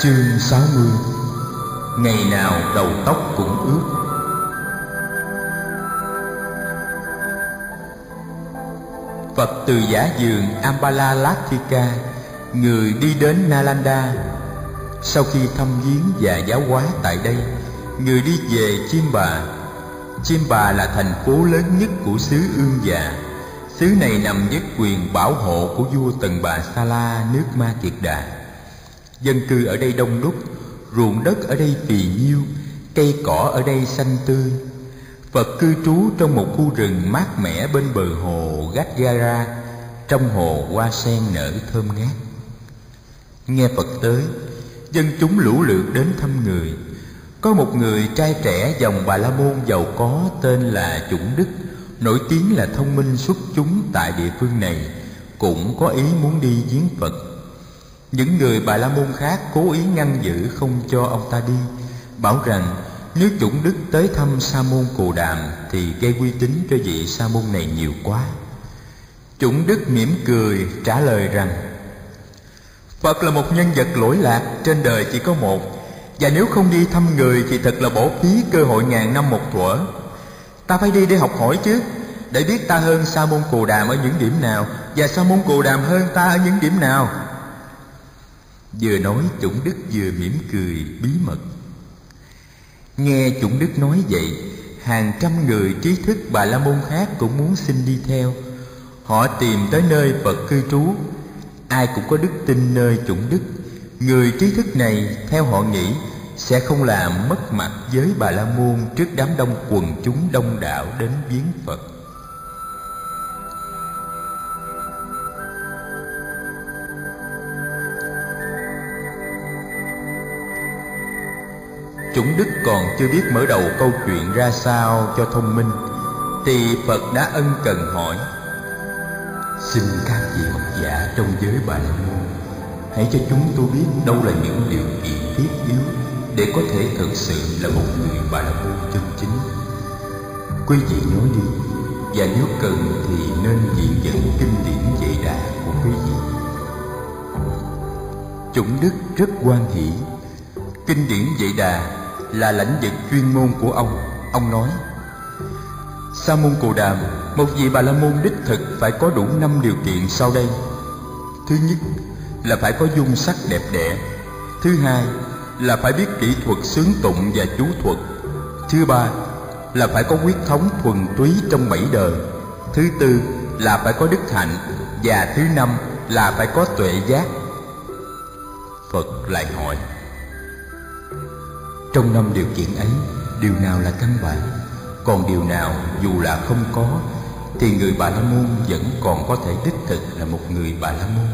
Chương 60. Ngày nào đầu tóc cũng ướt. Phật từ giả vườn Ambalatthika, người đi đến Nalanda. Sau khi thăm viếng và giáo hóa tại đây, người đi về Chimba. Chimba là thành phố lớn nhất của xứ Ương Già. Xứ này nằm dưới quyền bảo hộ của vua Tần Bà Sa La nước Ma Kiệt Đà. Dân cư ở đây đông đúc, ruộng đất ở đây phì nhiêu, cây cỏ ở đây xanh tươi. Phật cư trú trong một khu rừng mát mẻ bên bờ hồ Gadgara. Trong hồ hoa sen nở thơm ngát. Nghe Phật tới, dân chúng lũ lượt đến thăm người. Có một người trai trẻ dòng Bà La Môn giàu có tên là Chủng Đức, nổi tiếng là thông minh xuất chúng tại địa phương này, cũng có ý muốn đi viếng Phật. Những người Bà La Môn khác cố ý ngăn giữ không cho ông ta đi, bảo rằng nếu Chủng Đức tới thăm Sa môn Cồ Đàm thì gây uy tín cho vị Sa môn này nhiều quá. Chủng Đức mỉm cười trả lời rằng: Phật là một nhân vật lỗi lạc, trên đời chỉ có một, và nếu không đi thăm người thì thật là bỏ phí cơ hội ngàn năm một thuở. Ta phải đi để học hỏi chứ, để biết ta hơn Sa môn Cồ Đàm ở những điểm nào, và Sa môn Cồ Đàm hơn ta ở những điểm nào. Vừa nói, Chủng Đức vừa mỉm cười bí mật. Nghe Chủng Đức nói vậy, hàng trăm người trí thức Bà La Môn khác cũng muốn xin đi theo. Họ tìm tới nơi Phật cư trú. Ai cũng có đức tin nơi Chủng Đức. Người trí thức này theo họ nghĩ sẽ không làm mất mặt với Bà La Môn trước đám đông quần chúng đông đảo đến viếng Phật. Chủng Đức còn chưa biết mở đầu câu chuyện ra sao cho thông minh, thì Phật đã ân cần hỏi: Xin các vị học giả trong giới Bà La Môn, hãy cho chúng tôi biết đâu là những điều kiện thiết yếu để có thể thực sự là một người Bà La Môn chân chính. Quý vị nói đi, và nếu cần thì nên viện dẫn kinh điển Vệ Đà của quý vị. Chủng Đức rất hoan hỷ. Kinh điển Vệ Đà là lãnh vực chuyên môn của ông. Ông nói: Sa môn Cồ Đàm, một vị Bà La Môn đích thực phải có đủ 5 điều kiện sau đây. Thứ nhất là phải có dung sắc đẹp đẽ. Thứ hai là phải biết kỹ thuật xướng tụng và chú thuật. Thứ ba là phải có huyết thống thuần túy trong 7 đời. Thứ tư là phải có đức hạnh. Và thứ năm là phải có tuệ giác. Phật lại hỏi: Trong 5 điều kiện ấy, điều nào là căn bản? Còn điều nào dù là không có thì người Bà La Môn vẫn còn có thể đích thực là một người Bà La Môn?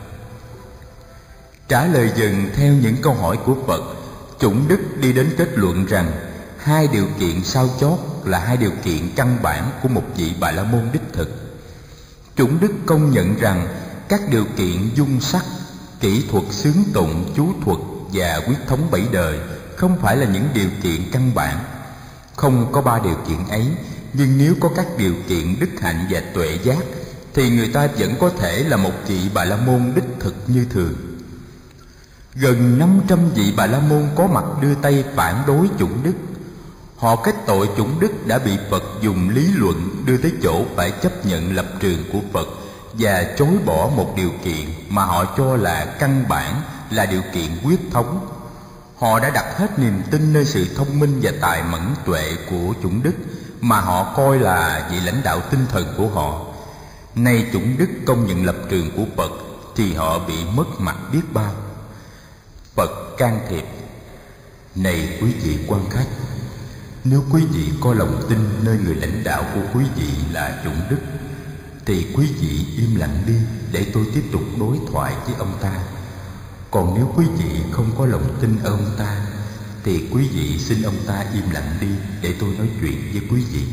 Trả lời dần theo những câu hỏi của Phật, Chủng Đức đi đến kết luận rằng 2 điều kiện sau chót là 2 điều kiện căn bản của một vị Bà La Môn đích thực. Chủng Đức công nhận rằng các điều kiện dung sắc, kỹ thuật xướng tụng, chú thuật và huyết thống 7 đời không phải là những điều kiện căn bản. Không có 3 điều kiện ấy, nhưng nếu có các điều kiện đức hạnh và tuệ giác thì người ta vẫn có thể là một vị Bà La Môn đích thực như thường. Gần 500 vị Bà La Môn có mặt đưa tay phản đối Chủng Đức. Họ kết tội Chủng Đức đã bị Phật dùng lý luận đưa tới chỗ phải chấp nhận lập trường của Phật và chối bỏ một điều kiện mà họ cho là căn bản, là điều kiện huyết thống. Họ đã đặt hết niềm tin nơi sự thông minh và tài mẫn tuệ của Chủng Đức mà họ coi là vị lãnh đạo tinh thần của họ. Nay Chủng Đức công nhận lập trường của Phật thì họ bị mất mặt biết bao. Phật can thiệp: Này quý vị quan khách, nếu quý vị có lòng tin nơi người lãnh đạo của quý vị là Chủng Đức thì quý vị im lặng đi để tôi tiếp tục đối thoại với ông ta. Còn nếu quý vị không có lòng tin ở ông ta thì quý vị xin ông ta im lặng đi để tôi nói chuyện với quý vị.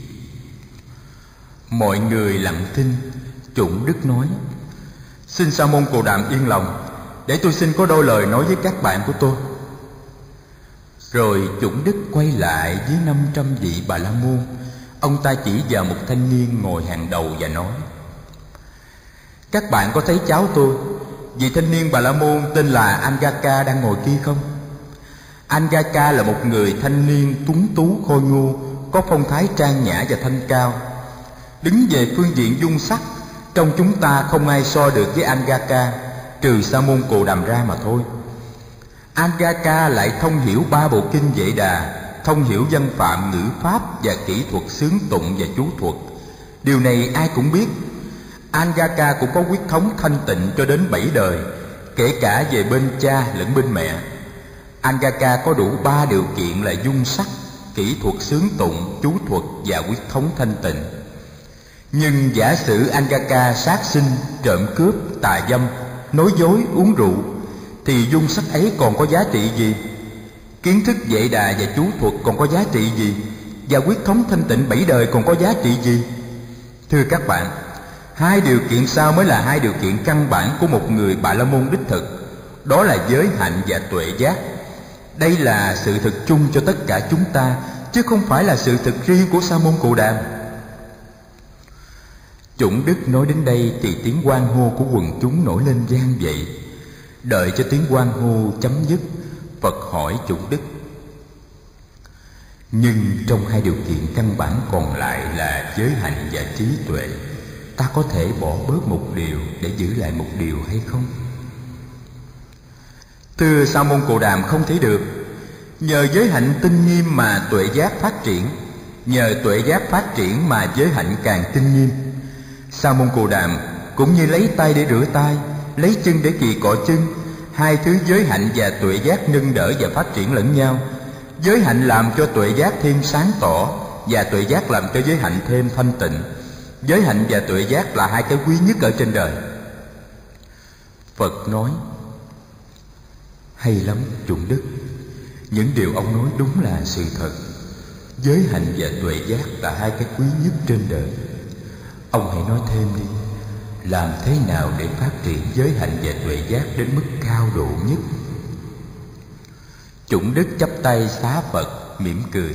Mọi người lặng thinh. Chủng Đức nói: Xin Sa môn Cồ Đàm yên lòng, để tôi xin có đôi lời nói với các bạn của tôi. Rồi Chủng Đức quay lại với 500 vị Bà La Môn. Ông ta chỉ vào một thanh niên ngồi hàng đầu và nói: Các bạn có thấy cháu tôi, vị thanh niên Bà La Môn tên là Angaka đang ngồi kia không? Angaka là một người thanh niên tuấn tú khôi ngô, có phong thái trang nhã và thanh cao. Đứng về phương diện dung sắc, trong chúng ta không ai so được với Angaka, trừ Sa môn Cồ Đàm ra mà thôi. Angaka lại thông hiểu 3 bộ kinh Vệ Đà, thông hiểu văn phạm, ngữ pháp và kỹ thuật xướng tụng và chú thuật. Điều này ai cũng biết. Angaka cũng có huyết thống thanh tịnh cho đến 7 đời, kể cả về bên cha lẫn bên mẹ. Angaka có đủ 3 điều kiện là dung sắc, kỹ thuật xướng tụng, chú thuật và huyết thống thanh tịnh. Nhưng giả sử Angaka sát sinh, trộm cướp, tà dâm, nói dối, uống rượu, thì dung sắc ấy còn có giá trị gì? Kiến thức Vệ Đà và chú thuật còn có giá trị gì? Và huyết thống thanh tịnh 7 đời còn có giá trị gì? Thưa các bạn, 2 điều kiện sau mới là 2 điều kiện căn bản của một người Bà La Môn đích thực. Đó là giới hạnh và tuệ giác. Đây là sự thật chung cho tất cả chúng ta, chứ không phải là sự thật riêng của Sa môn Cồ Đàm. Chủng Đức nói đến đây thì tiếng hoan hô của quần chúng nổi lên vang dậy. Đợi cho tiếng hoan hô chấm dứt, Phật hỏi Chủng Đức: nhưng trong 2 điều kiện căn bản còn lại là giới hạnh và trí tuệ, ta có thể bỏ bớt một điều để giữ lại một điều hay không? Thưa Sa môn Cồ Đàm, không thể được. Nhờ giới hạnh tinh nghiêm mà tuệ giác phát triển, nhờ tuệ giác phát triển mà giới hạnh càng tinh nghiêm. Sa môn Cồ Đàm cũng như lấy tay để rửa tay, lấy chân để kỳ cọ chân, 2 thứ giới hạnh và tuệ giác nâng đỡ và phát triển lẫn nhau. Giới hạnh làm cho tuệ giác thêm sáng tỏ, và tuệ giác làm cho giới hạnh thêm thanh tịnh. Giới hạnh và tuệ giác là 2 cái quý nhất ở trên đời. Phật nói: hay lắm Chủng Đức, những điều ông nói đúng là sự thật. Giới hạnh và tuệ giác là 2 cái quý nhất trên đời. Ông hãy nói thêm đi, làm thế nào để phát triển giới hạnh và tuệ giác đến mức cao độ nhất? Chủng Đức chắp tay xá Phật, mỉm cười: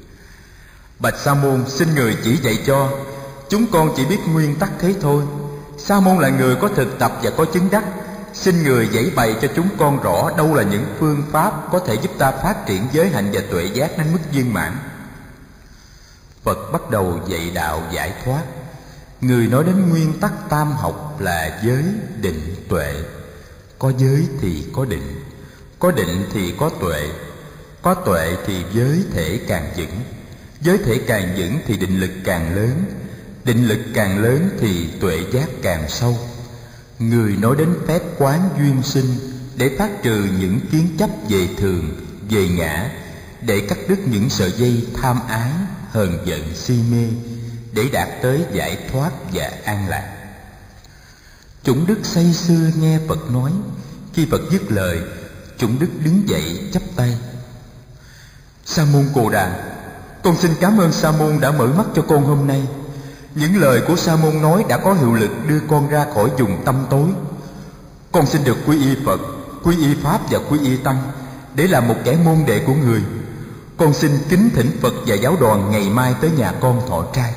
bạch Sa môn, xin người chỉ dạy cho. Chúng con chỉ biết nguyên tắc thế thôi. Sa môn là người có thực tập và có chứng đắc, xin người giải bày cho chúng con rõ đâu là những phương pháp có thể giúp ta phát triển giới hạnh và tuệ giác đến mức viên mãn. Phật bắt đầu dạy đạo giải thoát. Người nói đến nguyên tắc tam học là giới, định, tuệ. Có giới thì có định, có định thì có tuệ thì giới thể càng vững. Giới thể càng vững thì định lực càng lớn, định lực càng lớn thì tuệ giác càng sâu. Người nói đến phép quán duyên sinh để phát trừ những kiến chấp về thường, về ngã, để cắt đứt những sợi dây tham ái, hờn giận, si mê, để đạt tới giải thoát và an lạc. Chủng Đức say sưa nghe Phật nói. Khi Phật dứt lời, Chủng Đức đứng dậy chắp tay: Sa môn Cồ Đàm, con xin cảm ơn Sa môn đã mở mắt cho con hôm nay. Những lời của Sa môn nói đã có hiệu lực đưa con ra khỏi vùng tăm tối. Con xin được quy y Phật, quy y Pháp và quy y Tăng để làm một kẻ môn đệ của người. Con xin kính thỉnh Phật và giáo đoàn ngày mai tới nhà con thọ trai.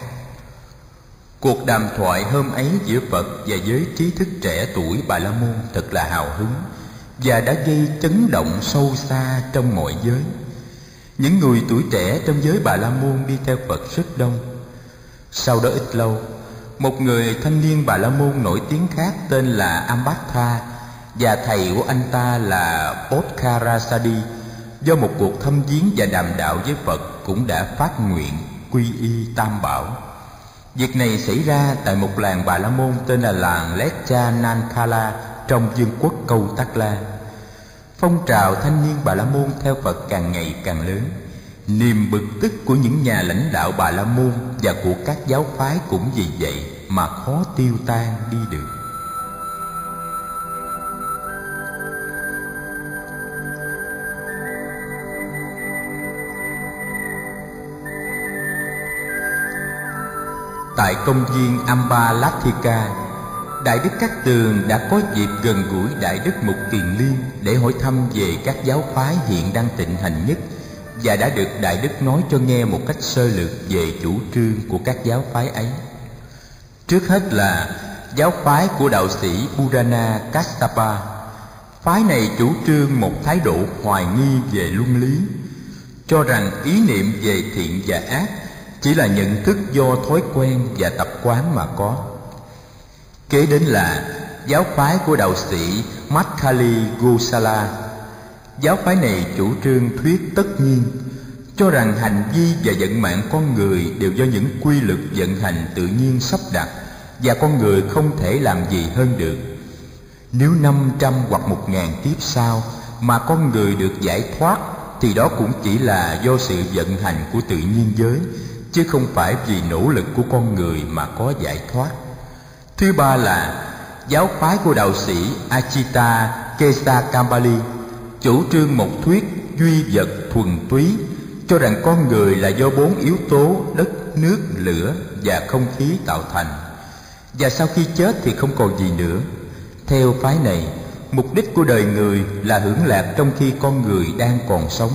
Cuộc đàm thoại hôm ấy giữa Phật và giới trí thức trẻ tuổi Bà La Môn thật là hào hứng và đã gây chấn động sâu xa trong mọi giới. Những người tuổi trẻ trong giới Bà La Môn đi theo Phật rất đông. Sau đó ít lâu, một người thanh niên Bà La Môn nổi tiếng khác tên là Ambattha và thầy của anh ta là Bodhkarasadi, do một cuộc thăm viếng và đàm đạo với Phật, cũng đã phát nguyện quy y Tam Bảo. Việc này xảy ra tại một làng Bà La Môn tên là làng Leccha Nankala trong vương quốc Câu Tắc La. Phong trào thanh niên Bà La Môn theo Phật càng ngày càng lớn. Niềm bực tức của những nhà lãnh đạo Bà La Môn và của các giáo phái cũng vì vậy mà khó tiêu tan đi được. Tại công viên Ambalathika, Đại Đức Cát Tường đã có dịp gần gũi Đại Đức Mục Kiền Liên để hỏi thăm về các giáo phái hiện đang thịnh hành nhất, và đã được Đại Đức nói cho nghe một cách sơ lược về chủ trương của các giáo phái ấy. Trước hết là giáo phái của đạo sĩ Purana Kassapa. Phái này chủ trương một thái độ hoài nghi về luân lý, cho rằng ý niệm về thiện và ác chỉ là nhận thức do thói quen và tập quán mà có. Kế đến là giáo phái của đạo sĩ Madkhali Gosala. Giáo phái này chủ trương thuyết tất nhiên, cho rằng hành vi và vận mạng con người đều do những quy luật vận hành tự nhiên sắp đặt, và con người không thể làm gì hơn được. Nếu 500 hoặc 1000 kiếp sau mà con người được giải thoát, thì đó cũng chỉ là do sự vận hành của tự nhiên giới, chứ không phải vì nỗ lực của con người mà có giải thoát. Thứ ba là giáo phái của đạo sĩ Achita Kesakambali, chủ trương một thuyết duy vật thuần túy, cho rằng con người là do 4 yếu tố đất, nước, lửa và không khí tạo thành, và sau khi chết thì không còn gì nữa. Theo phái này, mục đích của đời người là hưởng lạc trong khi con người đang còn sống.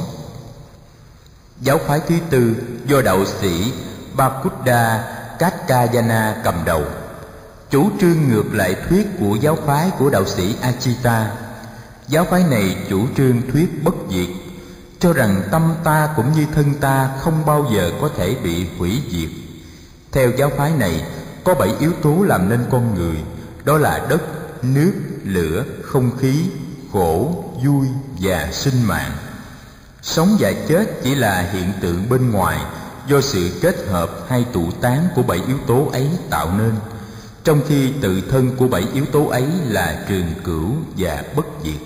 Giáo phái thứ tư do đạo sĩ Bakuda Katkayana cầm đầu, chủ trương ngược lại thuyết của giáo phái của đạo sĩ Achita. Giáo phái này chủ trương thuyết bất diệt, cho rằng tâm ta cũng như thân ta không bao giờ có thể bị hủy diệt. Theo giáo phái này, có 7 yếu tố làm nên con người, đó là đất, nước, lửa, không khí, khổ, vui và sinh mạng. Sống và chết chỉ là hiện tượng bên ngoài do sự kết hợp hay tụ tán của 7 yếu tố ấy tạo nên, trong khi tự thân của 7 yếu tố ấy là trường cửu và bất diệt.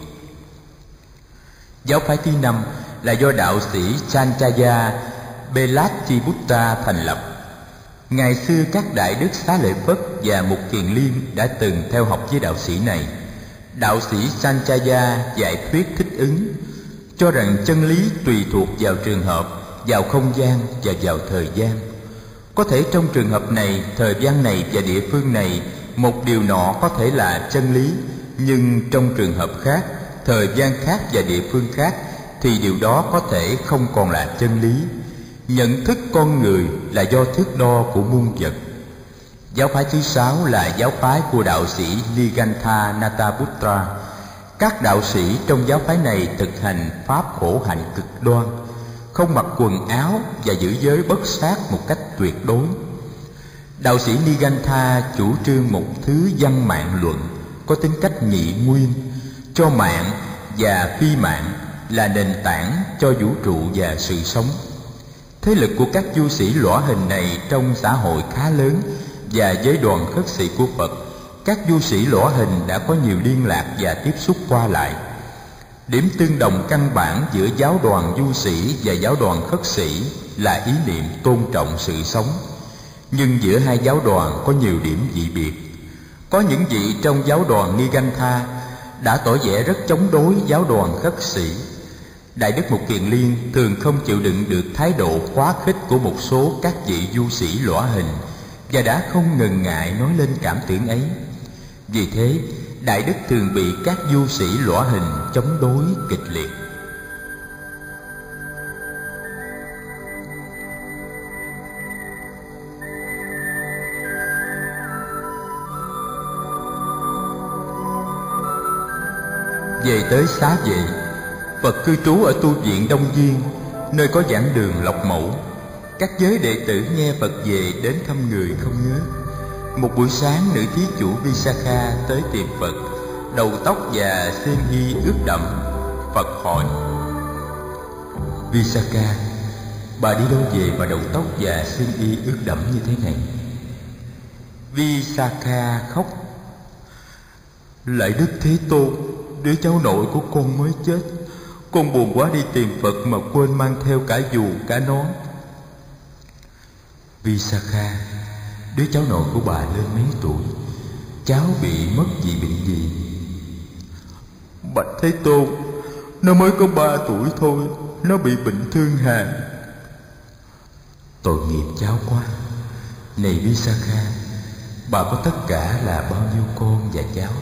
Giáo phái thứ 5 là do đạo sĩ Chanchaya Belatthiputta thành lập. Ngày xưa các đại đức Xá Lợi Phất và Mục Kiền Liên đã từng theo học với đạo sĩ này. Đạo sĩ Sanchaya dạy thuyết thích ứng, cho rằng chân lý tùy thuộc vào trường hợp, vào không gian và vào thời gian. Có thể trong trường hợp này, thời gian này và địa phương này, một điều nọ có thể là chân lý, nhưng trong trường hợp khác, thời gian khác và địa phương khác, thì điều đó có thể không còn là chân lý. Nhận thức con người là do thước đo của muôn vật. Giáo phái thứ 6 là giáo phái của đạo sĩ Nigantha Nataputra. Các đạo sĩ trong giáo phái này thực hành pháp khổ hạnh cực đoan, không mặc quần áo và giữ giới bất sát một cách tuyệt đối. Đạo sĩ Nigantha chủ trương một thứ văn mạng luận có tính cách nhị nguyên, cho mạng và phi mạng là nền tảng cho vũ trụ và sự sống. Thế lực của các du sĩ lõa hình này trong xã hội khá lớn, và với đoàn khất sĩ của Phật, các du sĩ lõa hình đã có nhiều liên lạc và tiếp xúc qua lại. Điểm tương đồng căn bản giữa giáo đoàn du sĩ và giáo đoàn khất sĩ là ý niệm tôn trọng sự sống. Nhưng giữa hai giáo đoàn có nhiều điểm dị biệt. Có những vị trong giáo đoàn Nigantha đã tỏ vẻ rất chống đối giáo đoàn khất sĩ. Đại đức Mục Kiền Liên thường không chịu đựng được thái độ quá khích của một số các vị du sĩ lõa hình, và đã không ngần ngại nói lên cảm tưởng ấy. Vì thế, đại đức thường bị các du sĩ lõa hình chống đối kịch liệt. Về tới Xá Vệ, Phật cư trú ở tu viện Đông Viên, nơi có giảng đường Lộc Mẫu. Các giới đệ tử nghe Phật về đến thăm người không ngớt. Một buổi sáng, nữ thí chủ Visakha tới tìm Phật, đầu tóc và xiêm y ướt đẫm. Phật hỏi: Visakha, bà đi đâu về mà đầu tóc và xiêm y ướt đẫm như thế này? Visakha khóc: Lạy Đức Thế Tôn, đứa cháu nội của con mới chết. Con buồn quá đi tìm Phật mà quên mang theo cả dù cả nón. Visakha, đứa cháu nội của bà lên mấy tuổi? Cháu bị mất vì bệnh gì? Bạch Thế Tôn, nó mới có 3 tuổi thôi. Nó bị bệnh thương hàn. Tội nghiệp cháu quá. Này Visakha, bà có tất cả là bao nhiêu con và cháu?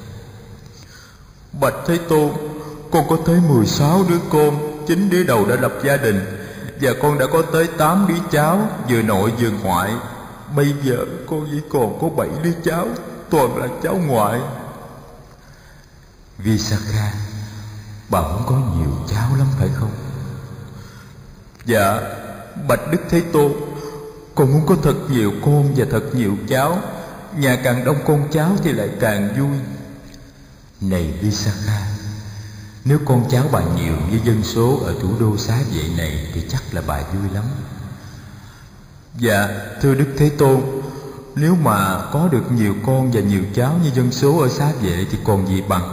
Bạch Thế Tôn, con có tới 16 đứa con, 9 đứa đầu đã lập gia đình, và con đã có tới 8 đứa cháu, vừa nội vừa ngoại. Bây giờ con chỉ còn có 7 đứa cháu. toàn là cháu ngoại. Visakha, bà muốn có nhiều cháu lắm phải không? Dạ, bạch Đức Thế Tôn, con muốn có thật nhiều con và thật nhiều cháu. Nhà càng đông con cháu thì lại càng vui. Này Visakha, nếu con cháu bà nhiều như dân số ở thủ đô Xá Vệ này thì chắc là bà vui lắm. Dạ, thưa Đức Thế Tôn, nếu mà có được nhiều con và nhiều cháu như dân số ở Xá Vệ thì còn gì bằng.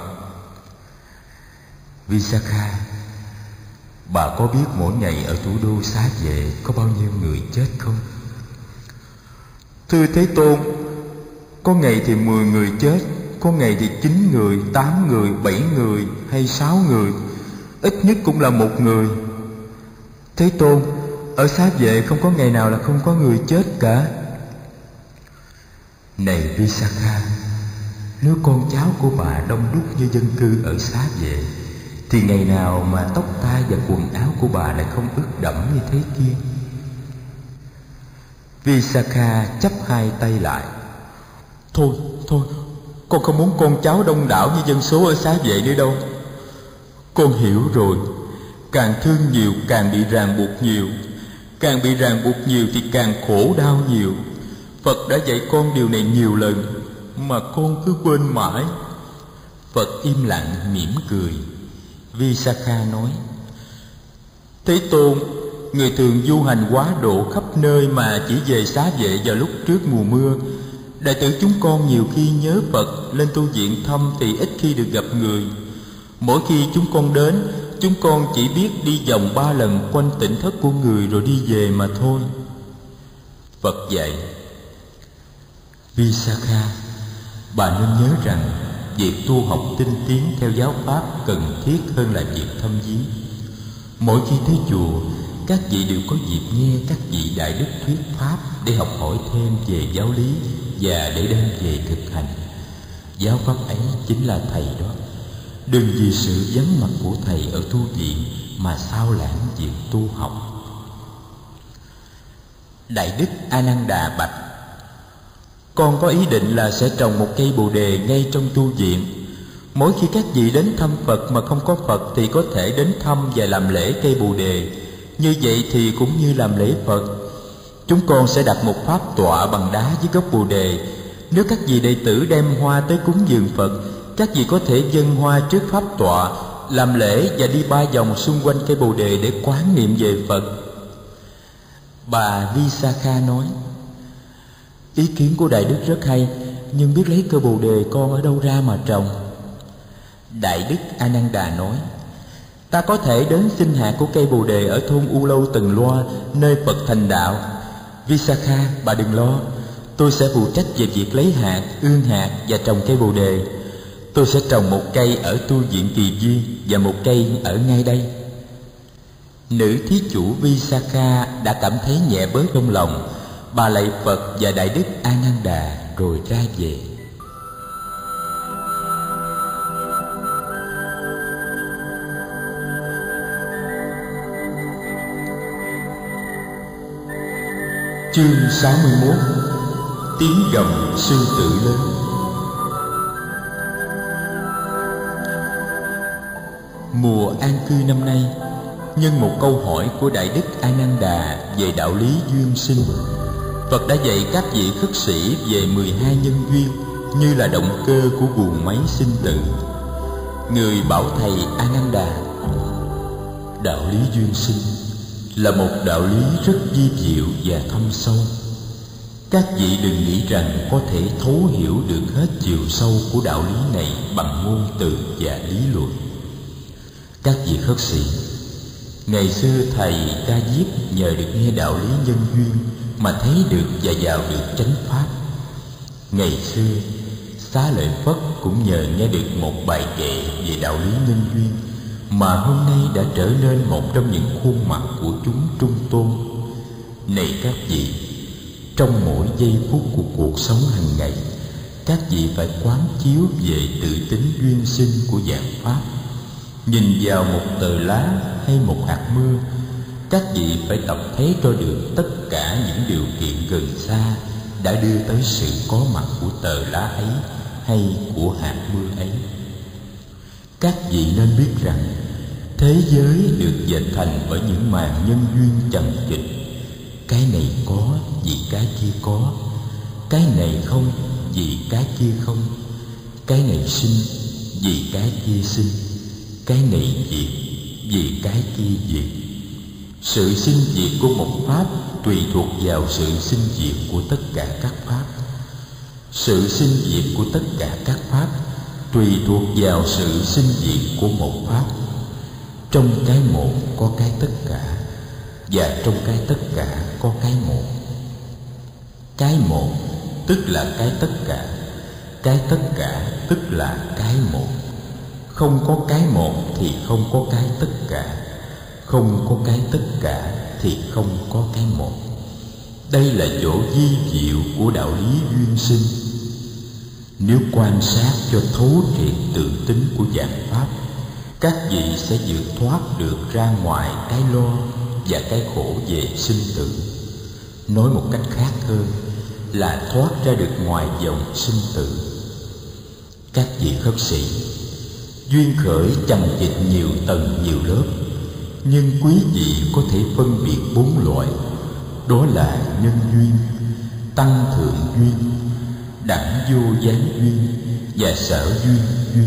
Visakha, bà có biết mỗi ngày ở thủ đô Xá Vệ có bao nhiêu người chết không? Thưa Thế Tôn, có ngày thì 10 người chết, có ngày thì 9 người, 8 người, 7 người hay 6 người, ít nhất cũng là 1 người. Thế Tôn, ở Xá Vệ không có ngày nào là không có người chết cả. Này Visakha, nếu con cháu của bà đông đúc như dân cư ở Xá Vệ thì ngày nào mà tóc tai và quần áo của bà lại không ướt đẫm như thế kia. Visakha chắp hai tay lại. Thôi, con không muốn con cháu đông đảo như dân số ở Xá Vệ nữa đâu. Con hiểu rồi, càng thương nhiều càng bị ràng buộc nhiều, càng bị ràng buộc nhiều thì càng khổ đau nhiều. Phật đã dạy con điều này nhiều lần mà con cứ quên mãi. Phật im lặng mỉm cười. Visakha nói: Thế Tôn, người thường du hành quá độ khắp nơi mà chỉ về Xá Vệ vào lúc trước mùa mưa. Đệ tử chúng con nhiều khi nhớ Phật lên tu viện thăm thì ít khi được gặp người. Mỗi khi chúng con đến, chúng con chỉ biết đi vòng 3 lần quanh tỉnh thất của người rồi đi về mà thôi. Phật dạy: Visakha, bà nên nhớ rằng việc tu học tinh tiến theo giáo pháp cần thiết hơn là việc thăm viếng. Mỗi khi tới chùa, các vị đều có dịp nghe các vị đại đức thuyết pháp để học hỏi thêm về giáo lý và để đem về thực hành. Giáo pháp ấy chính là thầy đó. Đừng vì sự vắng mặt của thầy ở tu viện mà sao lãng việc tu học. Đại đức A Nan Đà bạch: Con có ý định là sẽ trồng một cây bồ đề ngay trong tu viện. Mỗi khi các vị đến thăm Phật mà không có Phật thì có thể đến thăm và làm lễ cây bồ đề. Như vậy thì cũng như làm lễ Phật. Chúng con sẽ đặt một pháp tọa bằng đá dưới gốc bồ đề. Nếu các vị đệ tử đem hoa tới cúng dường Phật, các vị có thể dâng hoa trước pháp tọa, làm lễ và đi 3 vòng xung quanh cây bồ đề để quán niệm về Phật. Bà Visakha nói: Ý kiến của Đại Đức rất hay, nhưng biết lấy cây bồ đề con ở đâu ra mà trồng? Đại Đức A Nan Đà nói: Ta có thể đến xin hạt của cây bồ đề ở thôn U Lâu Từng Loa, nơi Phật thành đạo. Visakha, bà đừng lo, tôi sẽ phụ trách về việc lấy hạt, ương hạt và trồng cây bồ đề. Tôi sẽ trồng một cây ở tu viện Kỳ Duyên và một cây ở ngay đây. Nữ thí chủ Visakha đã cảm thấy nhẹ bớt trong lòng. Bà lạy Phật và Đại Đức A Nan Đà rồi ra về. Chương 61: Tiếng gầm sư tử lớn. Mùa an cư năm nay, nhân một câu hỏi của Đại Đức A Nan Đà về đạo lý duyên sinh, Phật đã dạy các vị khất sĩ về 12 nhân duyên như là động cơ của guồng máy sinh tử. Người bảo thầy A Nan Đà: Đạo lý duyên sinh là một đạo lý rất vi diệu và thâm sâu. Các vị đừng nghĩ rằng có thể thấu hiểu được hết chiều sâu của đạo lý này bằng ngôn từ và lý luận. Các vị khất sĩ, ngày xưa thầy Ca Diếp nhờ được nghe đạo lý nhân duyên mà thấy được và vào được chánh pháp. Ngày xưa Xá Lợi Phất cũng nhờ nghe được một bài kệ về đạo lý nhân duyên mà hôm nay đã trở nên một trong những khuôn mặt của chúng trung tôn. Này các vị, trong mỗi giây phút của cuộc sống hàng ngày, các vị phải quán chiếu về tự tính duyên sinh của vạn pháp. Nhìn vào một tờ lá hay một hạt mưa, các vị phải tập thấy cho được tất cả những điều kiện gần xa đã đưa tới sự có mặt của tờ lá ấy hay của hạt mưa ấy. Các vị nên biết rằng thế giới được dệt thành bởi những màn nhân duyên chằng chịt. Cái này có vì cái kia có, cái này không vì cái kia không, cái này sinh vì cái kia sinh, cái này diệt vì cái kia diệt. Sự sinh diệt của một pháp tùy thuộc vào sự sinh diệt của tất cả các pháp. Sự sinh diệt của tất cả các pháp tùy thuộc vào sự sinh diệt của một pháp. Trong cái một có cái tất cả, và trong cái tất cả có cái một. Cái một tức là cái tất cả, cái tất cả tức là cái một. Không có cái một thì không có cái tất cả, không có cái tất cả thì không có cái một. Đây là chỗ vi diệu của đạo lý duyên sinh. Nếu quan sát cho thấu triệt tự tính của vạn pháp, các vị sẽ vượt thoát được ra ngoài cái lo và cái khổ về sinh tử. Nói một cách khác hơn là thoát ra được ngoài vòng sinh tử. Các vị khất sĩ, duyên khởi chằng chịt nhiều tầng nhiều lớp, nhưng quý vị có thể phân biệt 4 loại. Đó là nhân duyên, tăng thượng duyên, đẳng vô gián duyên và sở duyên duyên.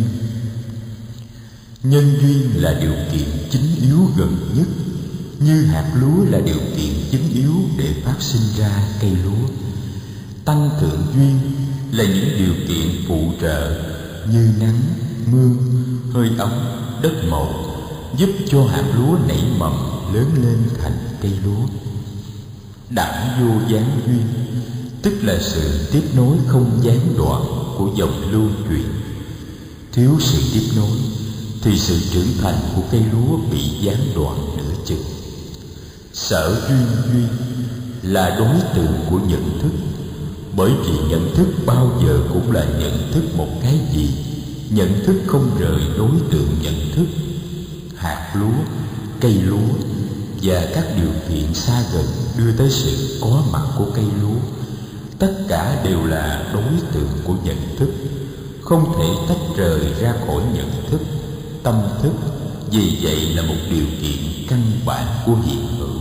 Nhân duyên là điều kiện chính yếu gần nhất, như hạt lúa là điều kiện chính yếu để phát sinh ra cây lúa. Tăng thượng duyên là những điều kiện phụ trợ như nắng, mưa, hơi ấm, đất màu, giúp cho hạt lúa nảy mầm lớn lên thành cây lúa. Đẳng vô gián duyên tức là sự tiếp nối không gián đoạn của dòng lưu truyền. Thiếu sự tiếp nối thì sự trưởng thành của cây lúa bị gián đoạn nửa chừng. Sở duyên duyên là đối tượng của nhận thức, bởi vì nhận thức bao giờ cũng là nhận thức một cái gì. Nhận thức không rời đối tượng nhận thức. Hạt lúa, cây lúa và các điều kiện xa gần đưa tới sự có mặt của cây lúa, tất cả đều là đối tượng của nhận thức, không thể tách rời ra khỏi nhận thức. Tâm thức vì vậy là một điều kiện căn bản của hiện hữu.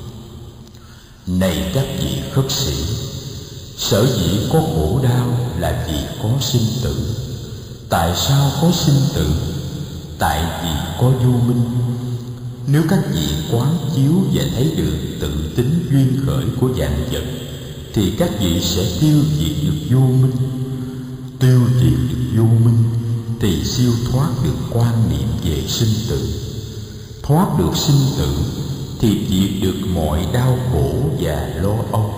Này các vị khất sĩ, sở dĩ có khổ đau là vì có sinh tử. Tại sao có sinh tử? Tại vì có vô minh. Nếu các vị quán chiếu và thấy được tự tính duyên khởi của vạn vật, thì các vị sẽ tiêu diệt được vô minh. Tiêu diệt được vô minh thì siêu thoát được quan niệm về sinh tử. Thoát được sinh tử thì diệt được mọi đau khổ và lo âu.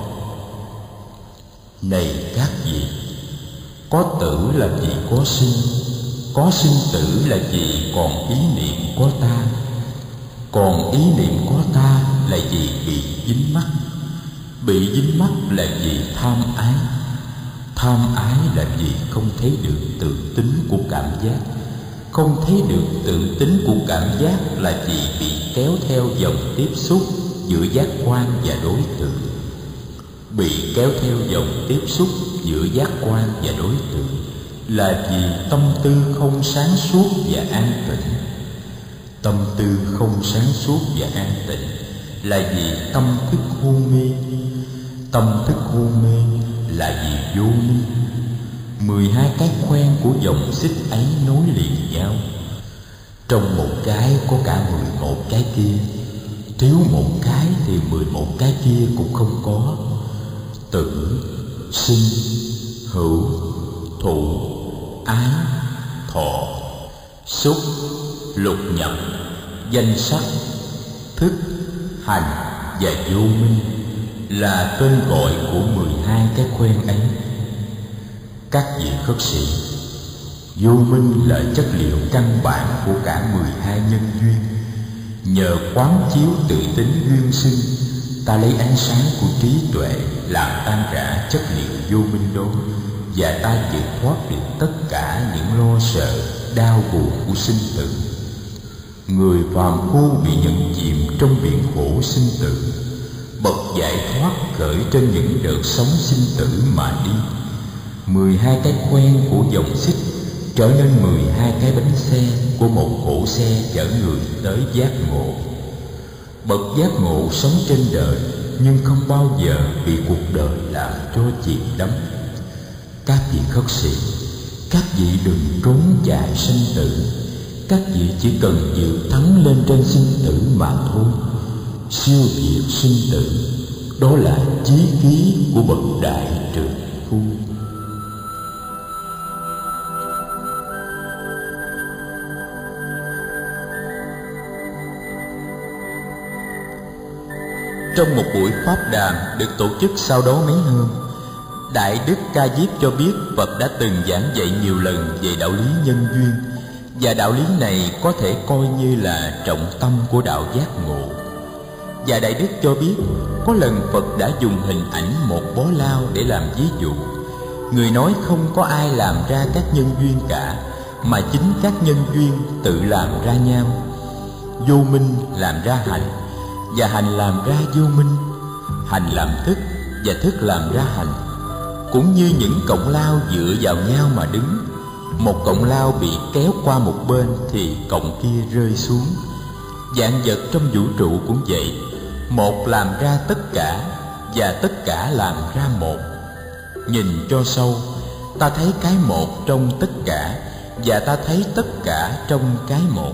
Này các vị, có tử là vì có sinh tử là vì còn ý niệm có ta, còn ý niệm có ta là vì bị dính mắc, bị dính mắc là vì tham ái, tham ái là vì không thấy được tự tính của cảm giác, không thấy được tự tính của cảm giác là vì bị kéo theo dòng tiếp xúc giữa giác quan và đối tượng. Bị kéo theo dòng tiếp xúc giữa giác quan và đối tượng là vì tâm tư không sáng suốt và an tịnh. Tâm tư không sáng suốt và an tịnh là vì tâm thức hôn mê. Tâm thức hôn mê là vì vô minh. 12 cái khoen của dòng xích ấy nối liền nhau. Trong một cái có cả 11 cái kia, thiếu một cái thì 11 cái kia cũng không có. Tử, sinh, hữu, thụ, ái, thọ, xúc, lục nhập, danh sắc, thức, hành và vô minh là tên gọi của 12 cái khoen ấy. Các vị khất sĩ, vô minh là chất liệu căn bản của cả 12 nhân duyên. Nhờ quán chiếu tự tính duyên sinh, ta lấy ánh sáng của trí tuệ làm tan rã chất liệu vô minh đó, và ta vượt thoát được tất cả những lo sợ, đau buồn của sinh tử. Người phàm phu bị nhận chìm trong biển khổ sinh tử bậc giải thoát khởi trên những đợt sóng sinh tử mà đi. 12 cái khoen của dòng xích trở nên 12 cái bánh xe của một cỗ xe chở người tới giác ngộ. Bậc giác ngộ sống trên đời nhưng không bao giờ bị cuộc đời làm cho chìm đắm. Các vị khất sĩ, các vị đừng trốn chạy sinh tử. Các vị chỉ cần dự thắng lên trên sinh tử mà thôi. Siêu diệt sinh tử, đó là chí khí của bậc đại trượng phu. Trong một buổi pháp đàm được tổ chức sau đó mấy hôm, Đại Đức Ca Diếp cho biết Phật đã từng giảng dạy nhiều lần về đạo lý nhân duyên, và đạo lý này có thể coi như là trọng tâm của đạo giác ngộ. Và Đại Đức cho biết có lần Phật đã dùng hình ảnh một bó lao để làm ví dụ. Người nói không có ai làm ra các nhân duyên cả, mà chính các nhân duyên tự làm ra nhau. Vô minh làm ra hành, và hành làm ra vô minh. Hành làm thức, và thức làm ra hành. Cũng như những cọng lao dựa vào nhau mà đứng. Một cọng lao bị kéo qua một bên thì cọng kia rơi xuống. Vạn vật trong vũ trụ cũng vậy, một làm ra tất cả, và tất cả làm ra một. Nhìn cho sâu, ta thấy cái một trong tất cả, và ta thấy tất cả trong cái một.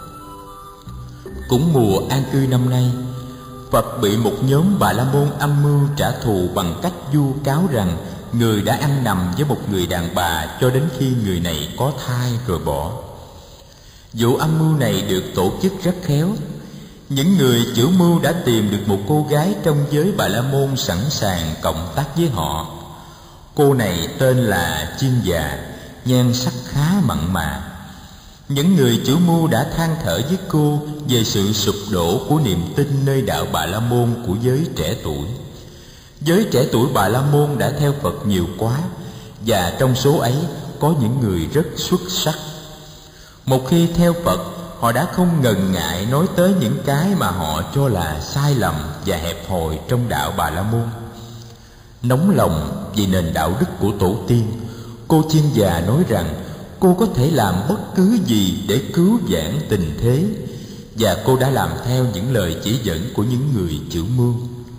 Cũng mùa an cư năm nay, Phật bị một nhóm Bà La Môn âm mưu trả thù bằng cách vu cáo rằng người đã ăn nằm với một người đàn bà cho đến khi người này có thai rồi bỏ. Vụ âm mưu này được tổ chức rất khéo. Những người chủ mưu đã tìm được một cô gái trong giới Bà La Môn sẵn sàng cộng tác với họ. Cô này tên là Chiên Già, nhan sắc khá mặn mà. Những người chủ mưu đã than thở với cô về sự sụp đổ của niềm tin nơi đạo Bà La Môn của giới trẻ tuổi. Giới trẻ tuổi Bà La Môn đã theo Phật nhiều quá, và trong số ấy có những người rất xuất sắc. Một khi theo Phật, họ đã không ngần ngại nói tới những cái mà họ cho là sai lầm và hẹp hòi trong đạo Bà La Môn. Nóng lòng vì nền đạo đức của tổ tiên, cô Chiên Già nói rằng cô có thể làm bất cứ gì để cứu vãn tình thế, và cô đã làm theo những lời chỉ dẫn của những người chủ mưu.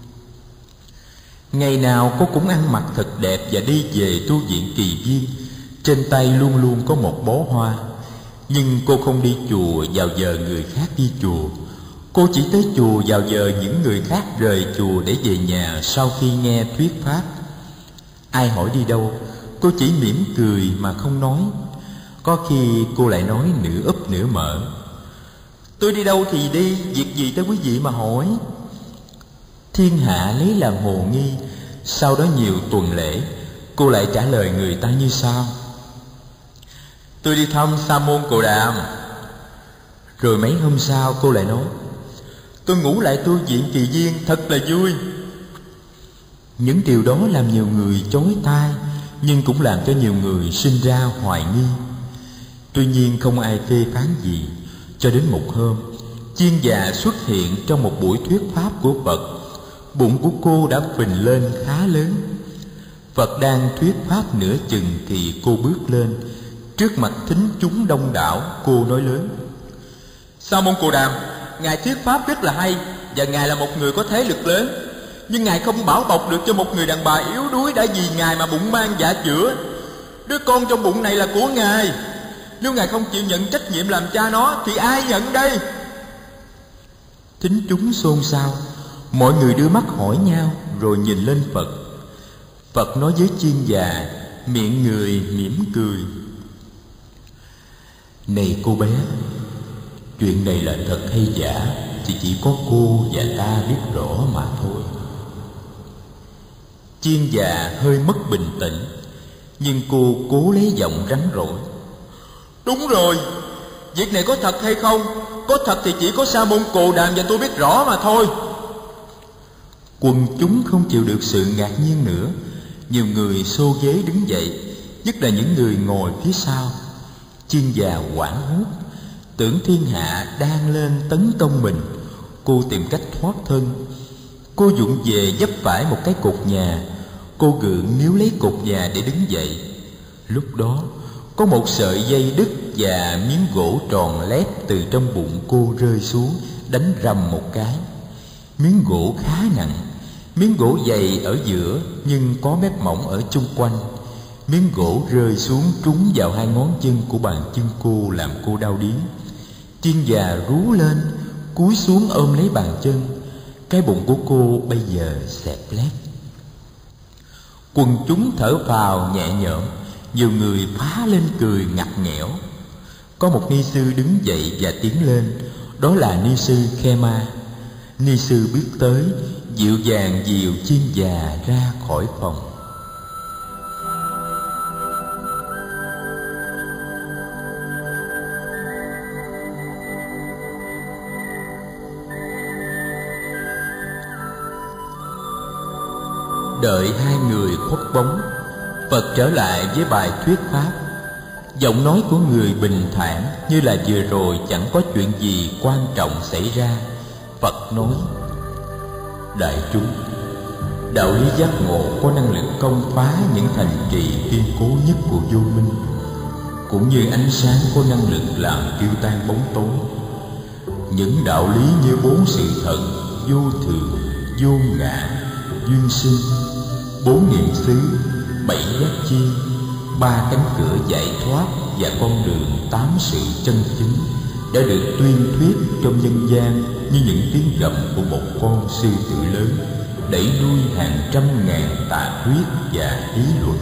Ngày nào cô cũng ăn mặc thật đẹp và đi về tu viện Kỳ Viên. Trên tay luôn luôn có một bó hoa. Nhưng cô không đi chùa vào giờ người khác đi chùa. Cô chỉ tới chùa vào giờ những người khác rời chùa để về nhà sau khi nghe thuyết pháp. Ai hỏi đi đâu, cô chỉ mỉm cười mà không nói. Có khi cô lại nói nửa úp nửa mở: "Tôi đi đâu thì đi, việc gì tới quý vị mà hỏi?" Thiên hạ lấy làm hồ nghi. Sau đó nhiều tuần lễ, cô lại trả lời người ta như sau: "Tôi đi thăm Sa môn Cồ Đàm." Rồi mấy hôm sau cô lại nói: "Tôi ngủ lại tu viện Kỳ Viên, thật là vui." Những điều đó làm nhiều người chối tai, nhưng cũng làm cho nhiều người sinh ra hoài nghi. Tuy nhiên không ai phê phán gì, cho đến một hôm, Chiên Già xuất hiện trong một buổi thuyết pháp của Phật. Bụng của cô đã phình lên khá lớn. Phật đang thuyết pháp nửa chừng thì cô bước lên. Trước mặt thính chúng đông đảo, cô nói lớn: "Sa môn Cồ Đàm, ngài thuyết pháp rất là hay, và ngài là một người có thế lực lớn. Nhưng ngài không bảo bọc được cho một người đàn bà yếu đuối đã vì ngài mà bụng mang dạ chữa. Đứa con trong bụng này là của ngài. Nếu ngài không chịu nhận trách nhiệm làm cha nó thì ai nhận đây?" Thính chúng xôn xao. Mọi người đưa mắt hỏi nhau rồi nhìn lên Phật. Phật nói với Chiên Già, miệng người mỉm cười: "Này cô bé, chuyện này là thật hay giả thì chỉ có cô và ta biết rõ mà thôi." Chiên Già hơi mất bình tĩnh, nhưng cô cố lấy giọng rắn rỏi: "Đúng rồi, việc này có thật hay không? Có thật thì chỉ có Sa môn Cồ Đàm và tôi biết rõ mà thôi." Quần chúng không chịu được sự ngạc nhiên nữa. Nhiều người xô ghế đứng dậy, nhất là những người ngồi phía sau. Chiên Già hoảng hốt, tưởng thiên hạ đang lên tấn công mình. Cô tìm cách thoát thân. Cô vụng về vấp phải một cái cột nhà. Cô gượng níu lấy cột nhà để đứng dậy. Lúc đó có một sợi dây đứt và miếng gỗ tròn lép từ trong bụng cô rơi xuống, đánh rầm một cái. Miếng gỗ khá nặng, miếng gỗ dày ở giữa nhưng có mép mỏng ở chung quanh. Miếng gỗ rơi xuống trúng vào hai ngón chân của bàn chân cô, làm cô đau điếng. Tiên già rú lên, cúi xuống ôm lấy bàn chân. Cái bụng của cô bây giờ xẹp lép. Quần chúng thở phào nhẹ nhõm, nhiều người phá lên cười ngặt nghẽo. Có một ni sư đứng dậy và tiến lên, đó là ni sư Khema. Ni sư bước tới, dịu dàng dìu chiên già ra khỏi phòng. Đợi hai người khuất bóng, Phật trở lại với bài thuyết pháp. Giọng nói của người bình thản, như là vừa rồi chẳng có chuyện gì quan trọng xảy ra. Phật nói: đại chúng, đạo lý giác ngộ có năng lực công phá những thành trì kiên cố nhất của vô minh, cũng như ánh sáng có năng lực làm tiêu tan bóng tối. Những đạo lý như bốn sự thật: vô thường, vô ngã, duyên sinh, bốn niệm xứ, bảy giác chi, ba cánh cửa giải thoát và con đường tám sự chân chính đã được tuyên thuyết trong nhân gian như những tiếng gầm của một con sư tử lớn đẩy đuôi hàng trăm ngàn tà thuyết và lý luận.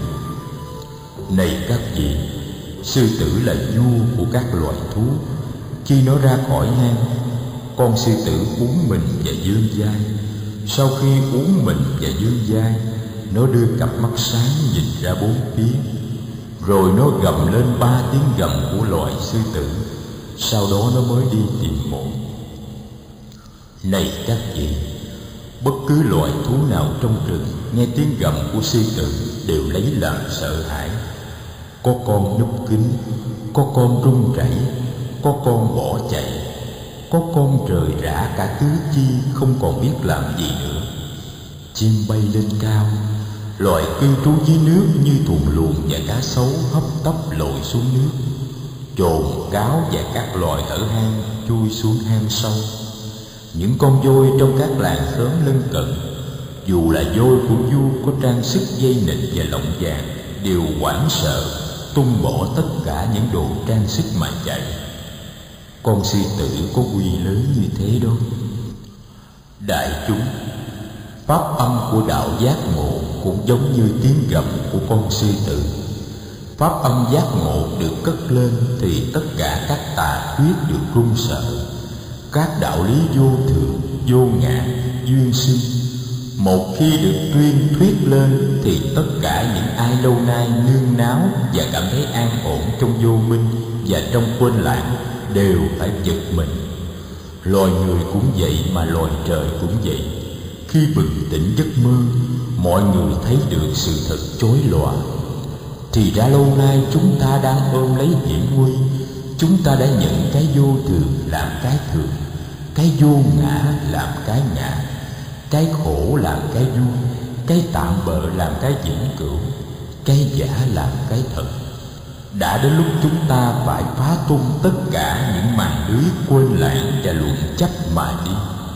Này các vị, sư tử là vua của các loài thú. Khi nó ra khỏi hang, con sư tử uốn mình và vươn vai. Sau khi uốn mình và vươn vai, nó đưa cặp mắt sáng nhìn ra bốn phía. Rồi nó gầm lên ba tiếng gầm của loài sư tử. Sau đó nó mới đi tìm mồi. Này các vị, bất cứ loài thú nào trong rừng nghe tiếng gầm của sư tử đều lấy làm sợ hãi. Có con núp kín, có con run rẩy, có con bỏ chạy, có con rời rã cả tứ chi không còn biết làm gì nữa. Chim bay lên cao, loài cư trú dưới nước như thùng luồng và cá sấu hấp tấp lội xuống nước. Chồn, cáo và các loài ở hang chui xuống hang sâu. Những con voi trong các làng xóm lân cận, dù là voi của vua có trang sức dây nịnh và lọng vàng, đều hoảng sợ tung bỏ tất cả những đồ trang sức mà chạy. Con sư tử có quy lớn như thế đó. Đại chúng, pháp âm của đạo giác ngộ cũng giống như tiếng gầm của con sư tử. Pháp âm giác ngộ được cất lên thì tất cả các tà thuyết được run sợ. Các đạo lý vô thường, vô ngã, duyên sinh một khi được tuyên thuyết lên thì tất cả những ai lâu nay nương náu và cảm thấy an ổn trong vô minh và trong quên lãng đều phải giật mình. Loài người cũng vậy mà loài trời cũng vậy. Khi bừng tỉnh giấc mơ, mọi người thấy được sự thật chói lòa. Thì ra lâu nay chúng ta đang ôm lấy hiểm nguy. Chúng ta đã nhận cái vô thường làm cái thường, cái vô ngã làm cái ngã, cái khổ làm cái vui, cái tạm bợ làm cái vĩnh cửu, cái giả làm cái thật. Đã đến lúc chúng ta phải phá tung tất cả những màn lưới quên lãng và luận chấp mà đi.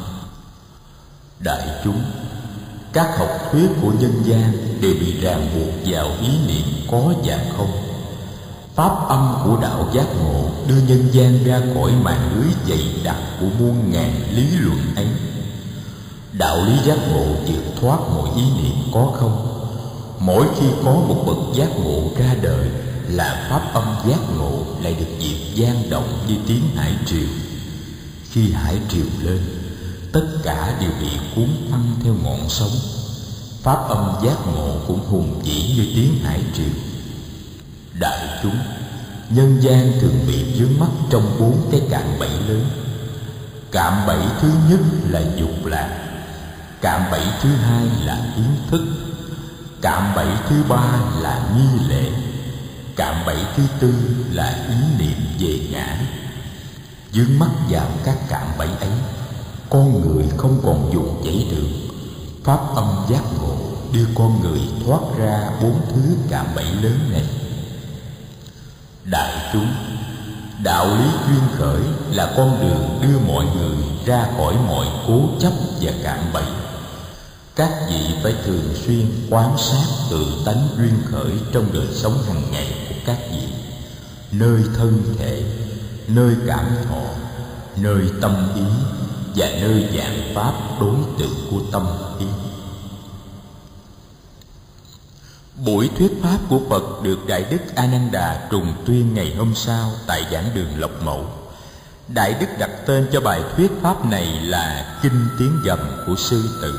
Đại chúng, các học thuyết của nhân gian đều bị ràng buộc vào ý niệm có và không. Pháp âm của đạo giác ngộ đưa nhân gian ra khỏi màn lưới dày đặc của muôn ngàn lý luận ấy. Đạo lý giác ngộ vượt thoát mọi ý niệm có không. Mỗi khi có một bậc giác ngộ ra đời là pháp âm giác ngộ lại được dịp vang động như tiếng hải triều. Khi hải triều lên, tất cả đều bị cuốn phăng theo ngọn sóng. Pháp âm giác ngộ cũng hùng vĩ như tiếng hải triều. Đại chúng, nhân gian thường bị vướng mắc trong bốn cái cạm bẫy lớn. Cạm bẫy thứ nhất là dục lạc, cạm bẫy thứ hai là kiến thức, cạm bẫy thứ ba là nghi lễ, cạm bẫy thứ tư là ý niệm về ngã. Vướng mắc vào các cạm bẫy ấy, con người không còn vùng vẫy được. Pháp âm giác ngộ đưa con người thoát ra 4 thứ cạm bẫy lớn này. Đại chúng, đạo lý duyên khởi là con đường đưa mọi người ra khỏi mọi cố chấp và cạm bẫy. Các vị phải thường xuyên quan sát tự tánh duyên khởi trong đời sống hàng ngày của các vị, nơi thân thể, nơi cảm thọ, nơi tâm ý và nơi dạng pháp đối tượng của tâm ý. Buổi thuyết pháp của Phật được Đại Đức A Nan Đà trùng tuyên ngày hôm sau tại giảng đường Lộc Mẫu. Đại Đức đặt tên cho bài thuyết pháp này là Kinh Tiếng Gầm của Sư Tử.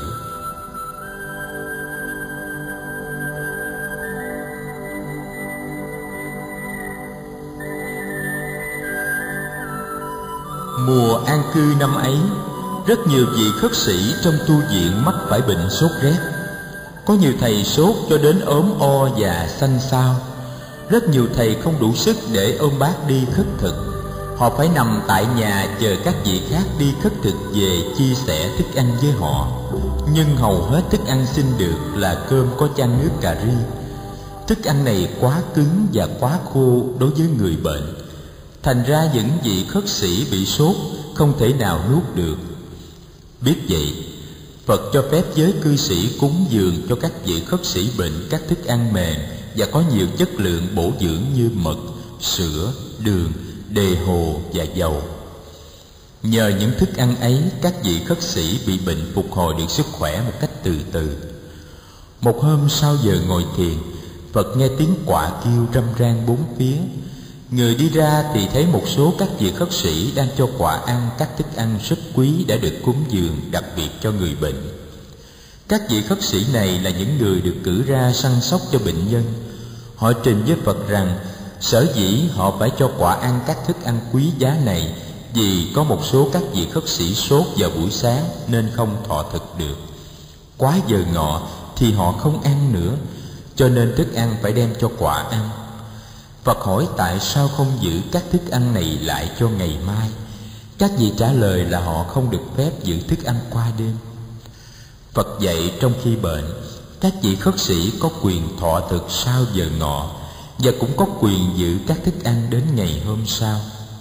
Mùa an cư năm ấy, rất nhiều vị khất sĩ trong tu viện mắc phải bệnh sốt rét. Có nhiều thầy sốt cho đến ốm o và xanh xao. Rất nhiều thầy không đủ sức để ôm bát đi khất thực. Họ phải nằm tại nhà chờ các vị khác đi khất thực về chia sẻ thức ăn với họ. Nhưng hầu hết thức ăn xin được là cơm có chan nước cà ri. Thức ăn này quá cứng và quá khô đối với người bệnh. Thành ra những vị khất sĩ bị sốt không thể nào nuốt được. Biết vậy, Phật cho phép giới cư sĩ cúng dường cho các vị khất sĩ bệnh các thức ăn mềm và có nhiều chất lượng bổ dưỡng như mật, sữa, đường, đề hồ và dầu. Nhờ những thức ăn ấy, các vị khất sĩ bị bệnh phục hồi được sức khỏe một cách từ từ. Một hôm sau giờ ngồi thiền, Phật nghe tiếng quạ kêu râm ran bốn phía. Người đi ra thì thấy một số các vị khất sĩ đang cho quạ ăn các thức ăn rất quý đã được cúng dường đặc biệt cho người bệnh. Các vị khất sĩ này là những người được cử ra săn sóc cho bệnh nhân. Họ trình với Phật rằng sở dĩ họ phải cho quạ ăn các thức ăn quý giá này vì có một số các vị khất sĩ sốt vào buổi sáng nên không thọ thực được. Quá giờ ngọ thì họ không ăn nữa, cho nên thức ăn phải đem cho quạ ăn. Phật hỏi tại sao không giữ các thức ăn này lại cho ngày mai. Các vị trả lời là họ không được phép giữ thức ăn qua đêm. Phật dạy trong khi bệnh, các vị khất sĩ có quyền thọ thực sau giờ ngọ và cũng có quyền giữ các thức ăn đến ngày hôm sau.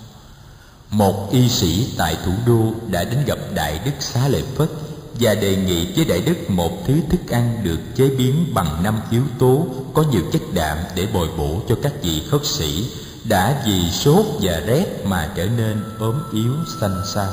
Một y sĩ tại thủ đô đã đến gặp Đại Đức Xá Lợi Phất và đề nghị với Đại Đức một thứ thức ăn được chế biến bằng 5 yếu tố có nhiều chất đạm để bồi bổ cho các vị khất sĩ đã vì sốt và rét mà trở nên ốm yếu xanh xao.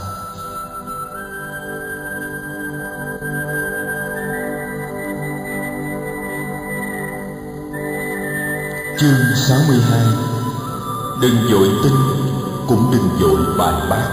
Chương 62. Đừng vội tin, cũng đừng vội bài bác.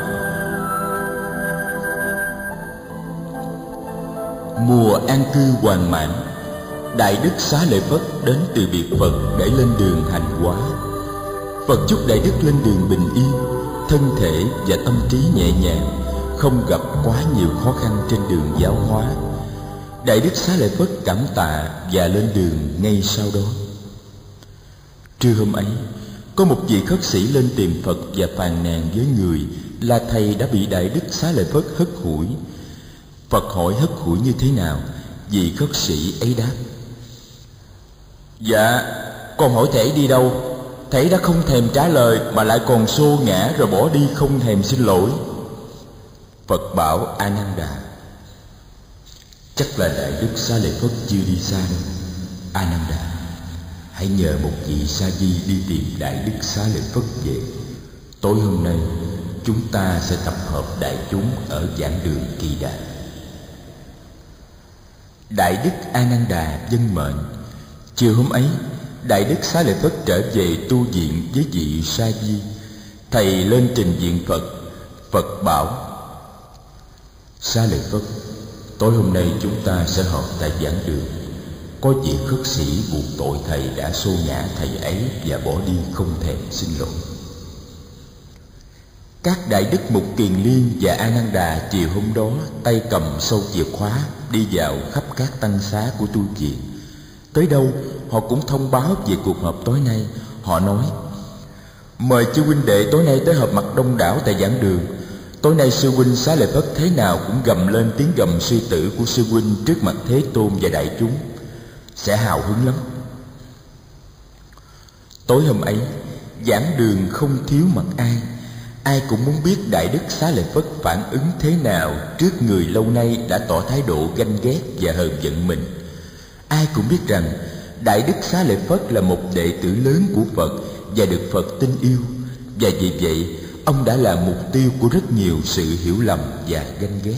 Mùa an cư hoàn mãn, Đại Đức Xá Lợi Phất đến từ biệt Phật để lên đường hành hóa. Phật chúc Đại Đức lên đường bình yên, thân thể và tâm trí nhẹ nhàng, không gặp quá nhiều khó khăn trên đường giáo hóa. Đại Đức Xá Lợi Phất cảm tạ và lên đường ngay sau đó. Trưa hôm ấy, có một vị khất sĩ lên tìm Phật và phàn nàn với người là thầy đã bị Đại Đức Xá Lợi Phất hất hủi. Phật hỏi hất hủi như thế nào? Vị khất sĩ ấy đáp: Dạ, con hỏi thầy đi đâu? Thầy đã không thèm trả lời mà lại còn xô ngã rồi bỏ đi không thèm xin lỗi. Phật bảo A Nan Đà: Chắc là Đại Đức Xá Lợi Phất chưa đi xa đâu. A Nan Đà, hãy nhờ một vị sa di đi tìm Đại Đức Xá Lợi Phất về. Tối hôm nay chúng ta sẽ tập hợp đại chúng ở giảng đường Kỳ Đà. Đại Đức A Nan Đà vâng mệnh. Chiều hôm ấy, Đại Đức Xá Lợi Phất trở về tu viện với vị sa di. Thầy lên trình diện Phật. Phật bảo: Xá Lợi Phất, tối hôm nay chúng ta sẽ họp tại giảng đường. Có vị khất sĩ buộc tội thầy đã xô ngã thầy ấy và bỏ đi không thèm xin lỗi. Các Đại Đức Mục Kiền Liên và A Nan Đà chiều hôm đó tay cầm sâu chìa khóa đi vào khắp các tăng xá của tu viện. Tới đâu họ cũng thông báo về cuộc họp tối nay. Họ nói: Mời chư huynh đệ tối nay tới họp mặt đông đảo tại giảng đường. Tối nay sư huynh Xá Lợi Phất thế nào cũng gầm lên tiếng gầm sư tử của sư huynh trước mặt Thế Tôn và đại chúng, sẽ hào hứng lắm. Tối hôm ấy, giảng đường không thiếu mặt ai. Ai cũng muốn biết Đại Đức Xá Lợi Phất phản ứng thế nào trước người lâu nay đã tỏ thái độ ganh ghét và hờn giận mình. Ai cũng biết rằng Đại Đức Xá Lợi Phất là một đệ tử lớn của Phật và được Phật tin yêu, và vì vậy ông đã là mục tiêu của rất nhiều sự hiểu lầm và ganh ghét.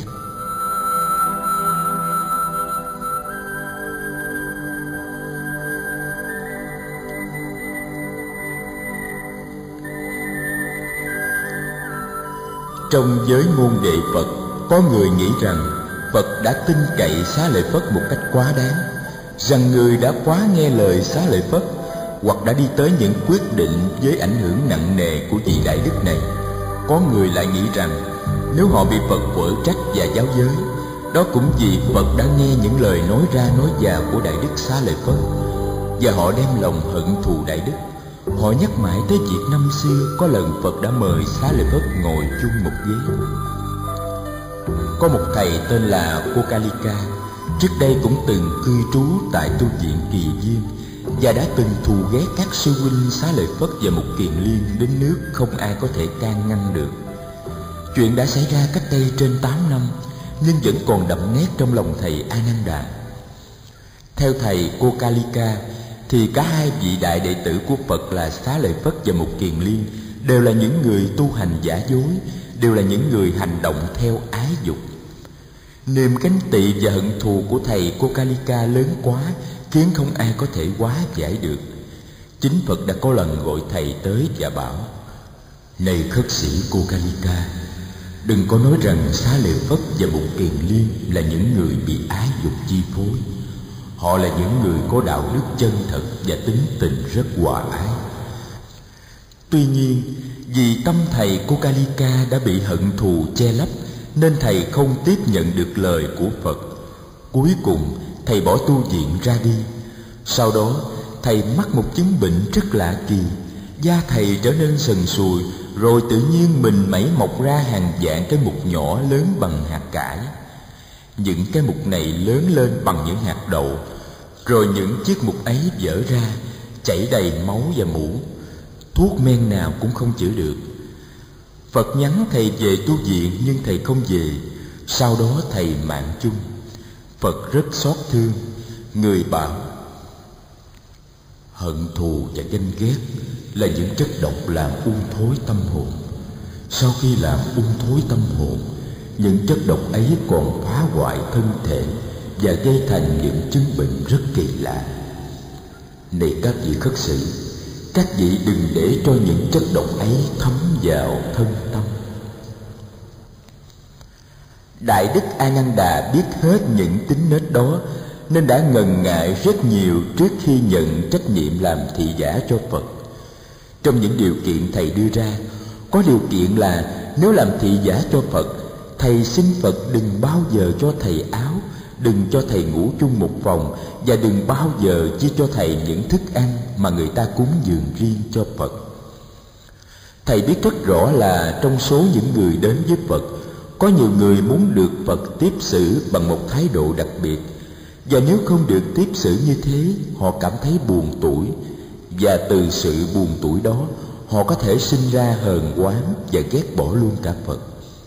Trong giới môn đệ Phật, có người nghĩ rằng Phật đã tin cậy Xá Lợi Phất một cách quá đáng, rằng người đã quá nghe lời Xá Lợi Phất, hoặc đã đi tới những quyết định với ảnh hưởng nặng nề của vị Đại Đức này. Có người lại nghĩ rằng nếu họ bị Phật quở trách và giáo giới, đó cũng vì Phật đã nghe những lời nói ra nói vào của Đại Đức Xá Lợi Phất, và họ đem lòng hận thù Đại Đức. Họ nhắc mãi tới việc năm xưa có lần Phật đã mời Xá Lợi Phất ngồi chung một ghế. Có một thầy tên là Kokalika, trước đây cũng từng cư trú tại tu viện Kỳ Viên, và đã từng thù ghét các sư huynh Xá Lợi Phất và Mục Kiền Liên đến nước không ai có thể can ngăn được. Chuyện đã xảy ra cách đây trên 8 năm, nhưng vẫn còn đậm nét trong lòng thầy Ananda. Theo thầy Kokalika thì cả hai vị đại đệ tử của Phật là Xá Lợi Phất và Mục Kiền Liên đều là những người tu hành giả dối, đều là những người hành động theo ái dục. Niềm ganh tị và hận thù của thầy Kokalika lớn quá, khiến không ai có thể hóa giải được. Chính Phật đã có lần gọi thầy tới và bảo: "Này khất sĩ Kokalika, đừng có nói rằng Xá Lợi Phất và Mục Kiền Liên là những người bị ái dục chi phối. Họ là những người có đạo đức chân thật và tính tình rất hòa ái." Tuy nhiên, vì tâm thầy Kokalika đã bị hận thù che lấp, nên thầy không tiếp nhận được lời của Phật. Cuối cùng, thầy bỏ tu viện ra đi. Sau đó, thầy mắc một chứng bệnh rất lạ kỳ. Da thầy trở nên sần sùi, rồi tự nhiên mình mẩy mọc ra hàng vạn cái mụn nhỏ lớn bằng hạt cải. Những cái mụn này lớn lên bằng những hạt đậu, rồi những chiếc mụn ấy vỡ ra, chảy đầy máu và mủ. Thuốc men nào cũng không chữa được. Phật nhắn thầy về tu viện, nhưng thầy không về. Sau đó thầy mạng chung. Phật rất xót thương. Người bảo: "Hận thù và ganh ghét là những chất độc làm ung thối tâm hồn. Sau khi làm ung thối tâm hồn, những chất độc ấy còn phá hoại thân thể và gây thành những chứng bệnh rất kỳ lạ. Này các vị khất sĩ, các vị đừng để cho những chất độc ấy thấm vào thân tâm." Đại Đức Ananda biết hết những tính nết đó, nên đã ngần ngại rất nhiều trước khi nhận trách nhiệm làm thị giả cho Phật. Trong những điều kiện thầy đưa ra, có điều kiện là nếu làm thị giả cho Phật, thầy xin Phật đừng bao giờ cho thầy áo, đừng cho thầy ngủ chung một phòng, và đừng bao giờ chia cho thầy những thức ăn mà người ta cúng dường riêng cho Phật. Thầy biết rất rõ là trong số những người đến với Phật, có nhiều người muốn được Phật tiếp xử bằng một thái độ đặc biệt, và nếu không được tiếp xử như thế, họ cảm thấy buồn tủi, và từ sự buồn tủi đó, họ có thể sinh ra hờn oán và ghét bỏ luôn cả Phật.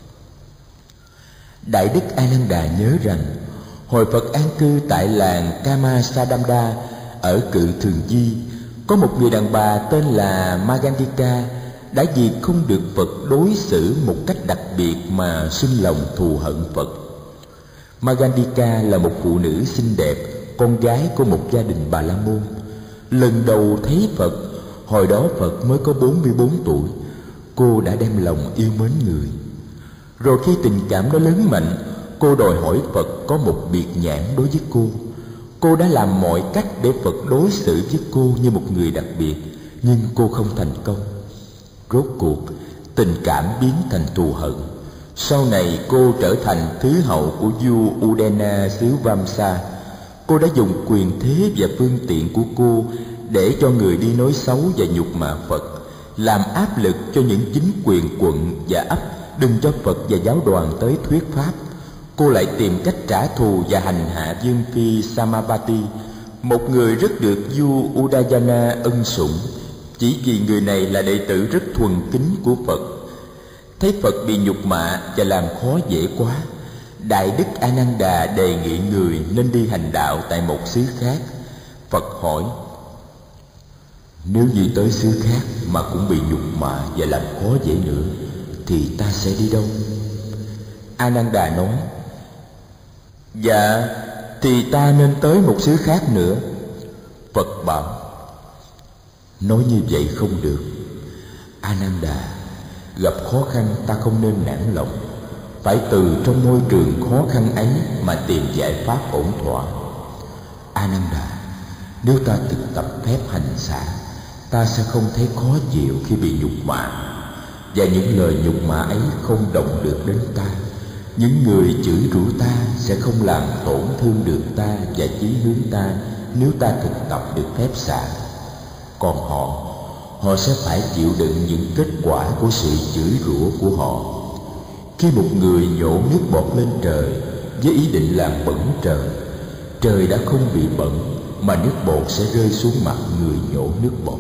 Đại Đức Ananda nhớ rằng, hồi Phật an cư tại làng Kamasadamda ở Cự Thường Di, có một người đàn bà tên là Magandika đã vì không được Phật đối xử một cách đặc biệt mà sinh lòng thù hận Phật. Magandika là một phụ nữ xinh đẹp, con gái của một gia đình Bà La Môn. Lần đầu thấy Phật, hồi đó Phật mới có 44 tuổi, cô đã đem lòng yêu mến người. Rồi khi tình cảm đó lớn mạnh, cô đòi hỏi Phật có một biệt nhãn đối với cô. Cô đã làm mọi cách để Phật đối xử với cô như một người đặc biệt, nhưng cô không thành công. Rốt cuộc, tình cảm biến thành thù hận. Sau này cô trở thành thứ hậu của vua Udena xứ Vamsa. Cô đã dùng quyền thế và phương tiện của cô để cho người đi nói xấu và nhục mạ Phật, làm áp lực cho những chính quyền quận và ấp đừng cho Phật và giáo đoàn tới thuyết pháp. Cô lại tìm cách trả thù và hành hạ Vương phi Samapati, một người rất được vua Udayana ân sủng, chỉ vì người này là đệ tử rất thuần kính của Phật. Thấy Phật bị nhục mạ và làm khó dễ quá, Đại Đức Ananda đề nghị người nên đi hành đạo tại một xứ khác. Phật hỏi: nếu như tới xứ khác mà cũng bị nhục mạ và làm khó dễ nữa, thì ta sẽ đi đâu? Ananda nói: dạ, thì ta nên tới một xứ khác nữa. Phật bảo: nói như vậy không được. Ananda, gặp khó khăn ta không nên nản lòng, phải từ trong môi trường khó khăn ấy mà tìm giải pháp ổn thỏa. Ananda, nếu ta thực tập phép hành xả, ta sẽ không thấy khó chịu khi bị nhục mạ, và những lời nhục mạ ấy không động được đến ta. Những người chửi rủa ta sẽ không làm tổn thương được ta và chí hướng ta nếu ta thực tập được phép xả. Còn họ sẽ phải chịu đựng những kết quả của sự chửi rủa của họ. Khi một người nhổ nước bọt lên trời với ý định làm bẩn trời, trời đã không bị bẩn mà nước bọt sẽ rơi xuống mặt người nhổ nước bọt.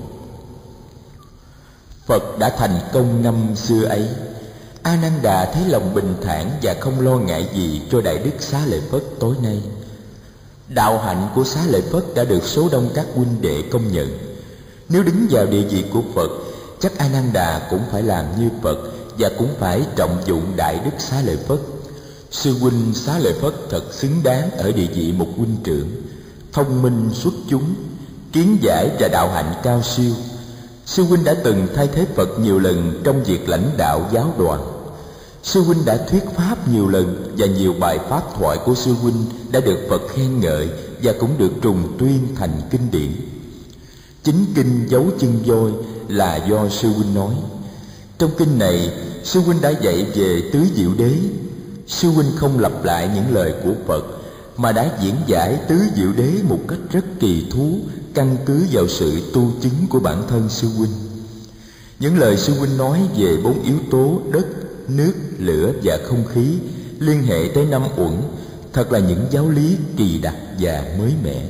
Phật đã thành công năm xưa ấy. Ananda thấy lòng bình thản và không lo ngại gì cho Đại Đức Xá Lợi Phất tối nay. Đạo hạnh của Xá Lợi Phất đã được số đông các huynh đệ công nhận. Nếu đứng vào địa vị của Phật, chắc Ananda cũng phải làm như Phật và cũng phải trọng dụng Đại Đức Xá Lợi Phất. Sư huynh Xá Lợi Phất thật xứng đáng ở địa vị một huynh trưởng, thông minh xuất chúng, kiến giải và đạo hạnh cao siêu. Sư huynh đã từng thay thế Phật nhiều lần trong việc lãnh đạo giáo đoàn. Sư huynh đã thuyết pháp nhiều lần và nhiều bài pháp thoại của sư huynh đã được Phật khen ngợi và cũng được trùng tuyên thành kinh điển. Chính kinh Dấu Chân Voi là do sư huynh nói. Trong kinh này, sư huynh đã dạy về tứ diệu đế. Sư huynh không lặp lại những lời của Phật mà đã diễn giải tứ diệu đế một cách rất kỳ thú, căn cứ vào sự tu chứng của bản thân sư huynh. Những lời sư huynh nói về 4 yếu tố đất, nước, lửa và không khí liên hệ tới 5 uẩn, thật là những giáo lý kỳ đặc và mới mẻ.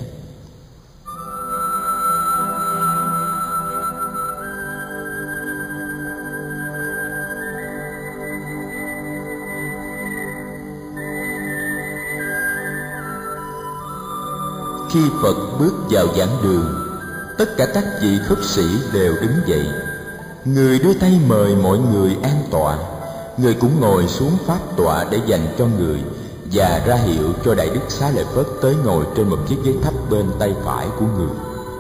Khi Phật bước vào giảng đường, tất cả các vị khất sĩ đều đứng dậy. Người đưa tay mời mọi người an tọa, người cũng ngồi xuống pháp tọa để dành cho người và ra hiệu cho Đại Đức Xá Lợi Phất tới ngồi trên một chiếc ghế thấp bên tay phải của người.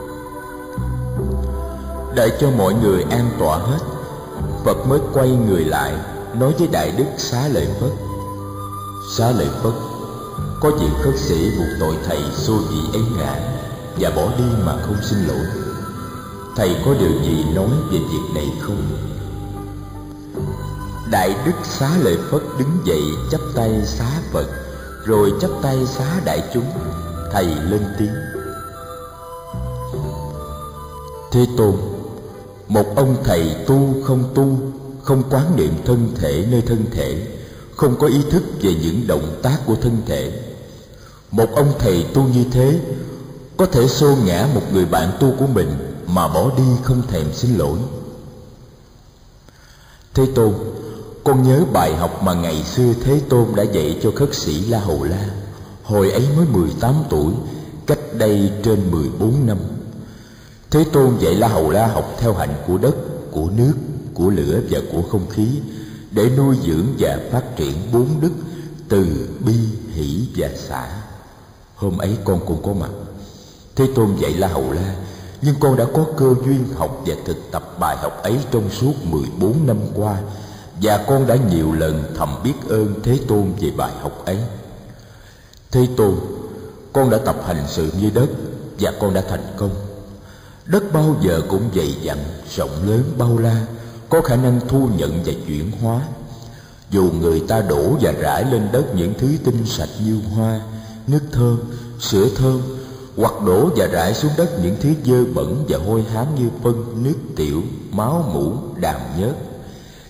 Đợi cho mọi người an tọa hết, Phật mới quay người lại nói với Đại Đức Xá Lợi Phất: Xá Lợi Phất, có vị khất sĩ buộc tội thầy xô vị ấy ngã và bỏ đi mà không xin lỗi. Thầy có điều gì nói về việc này không? Đại Đức Xá Lợi Phất đứng dậy chắp tay xá Phật, rồi chắp tay xá đại chúng. Thầy lên tiếng: Thế Tôn, một ông thầy tu, không quán niệm thân thể nơi thân thể, không có ý thức về những động tác của thân thể. Một ông thầy tu như thế có thể xô ngã một người bạn tu của mình mà bỏ đi không thèm xin lỗi. Thế Tôn, con nhớ bài học mà ngày xưa Thế Tôn đã dạy cho khất sĩ La Hầu La. Hồi ấy mới 18 tuổi, cách đây trên 14 năm. Thế Tôn dạy La Hầu La học theo hạnh của đất, của nước, của lửa và của không khí, để nuôi dưỡng và phát triển 4 đức từ bi, hỷ và xả. Hôm ấy con cũng có mặt. Thế Tôn dạy La Hầu La, nhưng con đã có cơ duyên học và thực tập bài học ấy trong suốt 14 năm qua, và con đã nhiều lần thầm biết ơn Thế Tôn về bài học ấy. Thế Tôn, con đã tập hành sự như đất và con đã thành công. Đất bao giờ cũng dày dặn, rộng lớn, bao la, có khả năng thu nhận và chuyển hóa. Dù người ta đổ và rải lên đất những thứ tinh sạch như hoa, nước thơm, sữa thơm, hoặc đổ và rải xuống đất những thứ dơ bẩn và hôi hám như phân, nước tiểu, máu mủ, đàm nhớt,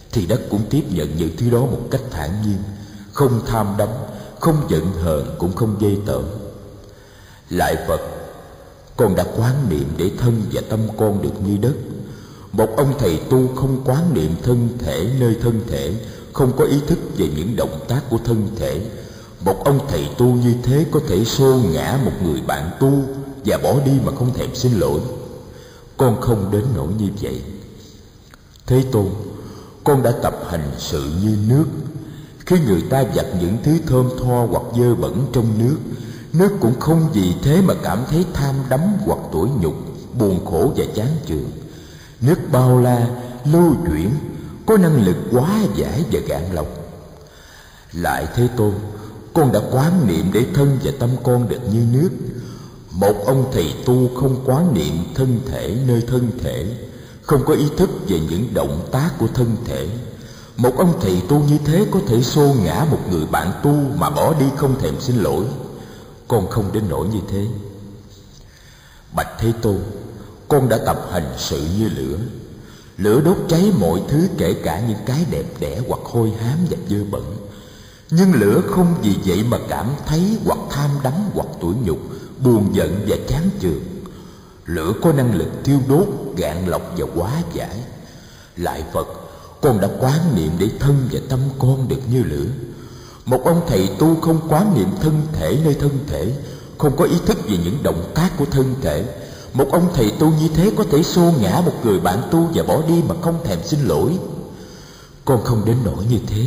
thì đất cũng tiếp nhận những thứ đó một cách thản nhiên, không tham đắm, không giận hờn, cũng không ghê tởm. Lại Phật, con đã quán niệm để thân và tâm con được như đất. Một ông thầy tu không quán niệm thân thể nơi thân thể, không có ý thức về những động tác của thân thể. Một ông thầy tu như thế có thể xô ngã một người bạn tu và bỏ đi mà không thèm xin lỗi. Con không đến nỗi như vậy. Thế Tôn, con đã tập hành sự như nước. Khi người ta giặt những thứ thơm tho hoặc dơ bẩn trong nước, nước cũng không vì thế mà cảm thấy tham đắm hoặc tủi nhục, buồn khổ và chán chường. Nước bao la, lưu chuyển, có năng lực hóa giải và gạn lọc. Lại Thế Tôn, con đã quán niệm để thân và tâm con được như nước. Một ông thầy tu không quán niệm thân thể nơi thân thể, không có ý thức về những động tác của thân thể. Một ông thầy tu như thế có thể xô ngã một người bạn tu mà bỏ đi không thèm xin lỗi. Con không đến nỗi như thế. Bạch Thế Tôn, con đã tập hành sự như lửa. Lửa đốt cháy mọi thứ, kể cả những cái đẹp đẽ hoặc hôi hám và dơ bẩn. Nhưng lửa không vì vậy mà cảm thấy hoặc tham đắm hoặc tủi nhục, buồn giận và chán chường. Lửa có năng lực thiêu đốt, gạn lọc và hóa giải. Lại Phật, con đã quán niệm để thân và tâm con được như lửa. Một ông thầy tu không quán niệm thân thể nơi thân thể, không có ý thức về những động tác của thân thể. Một ông thầy tu như thế có thể xô ngã một người bạn tu và bỏ đi mà không thèm xin lỗi. Con không đến nỗi như thế.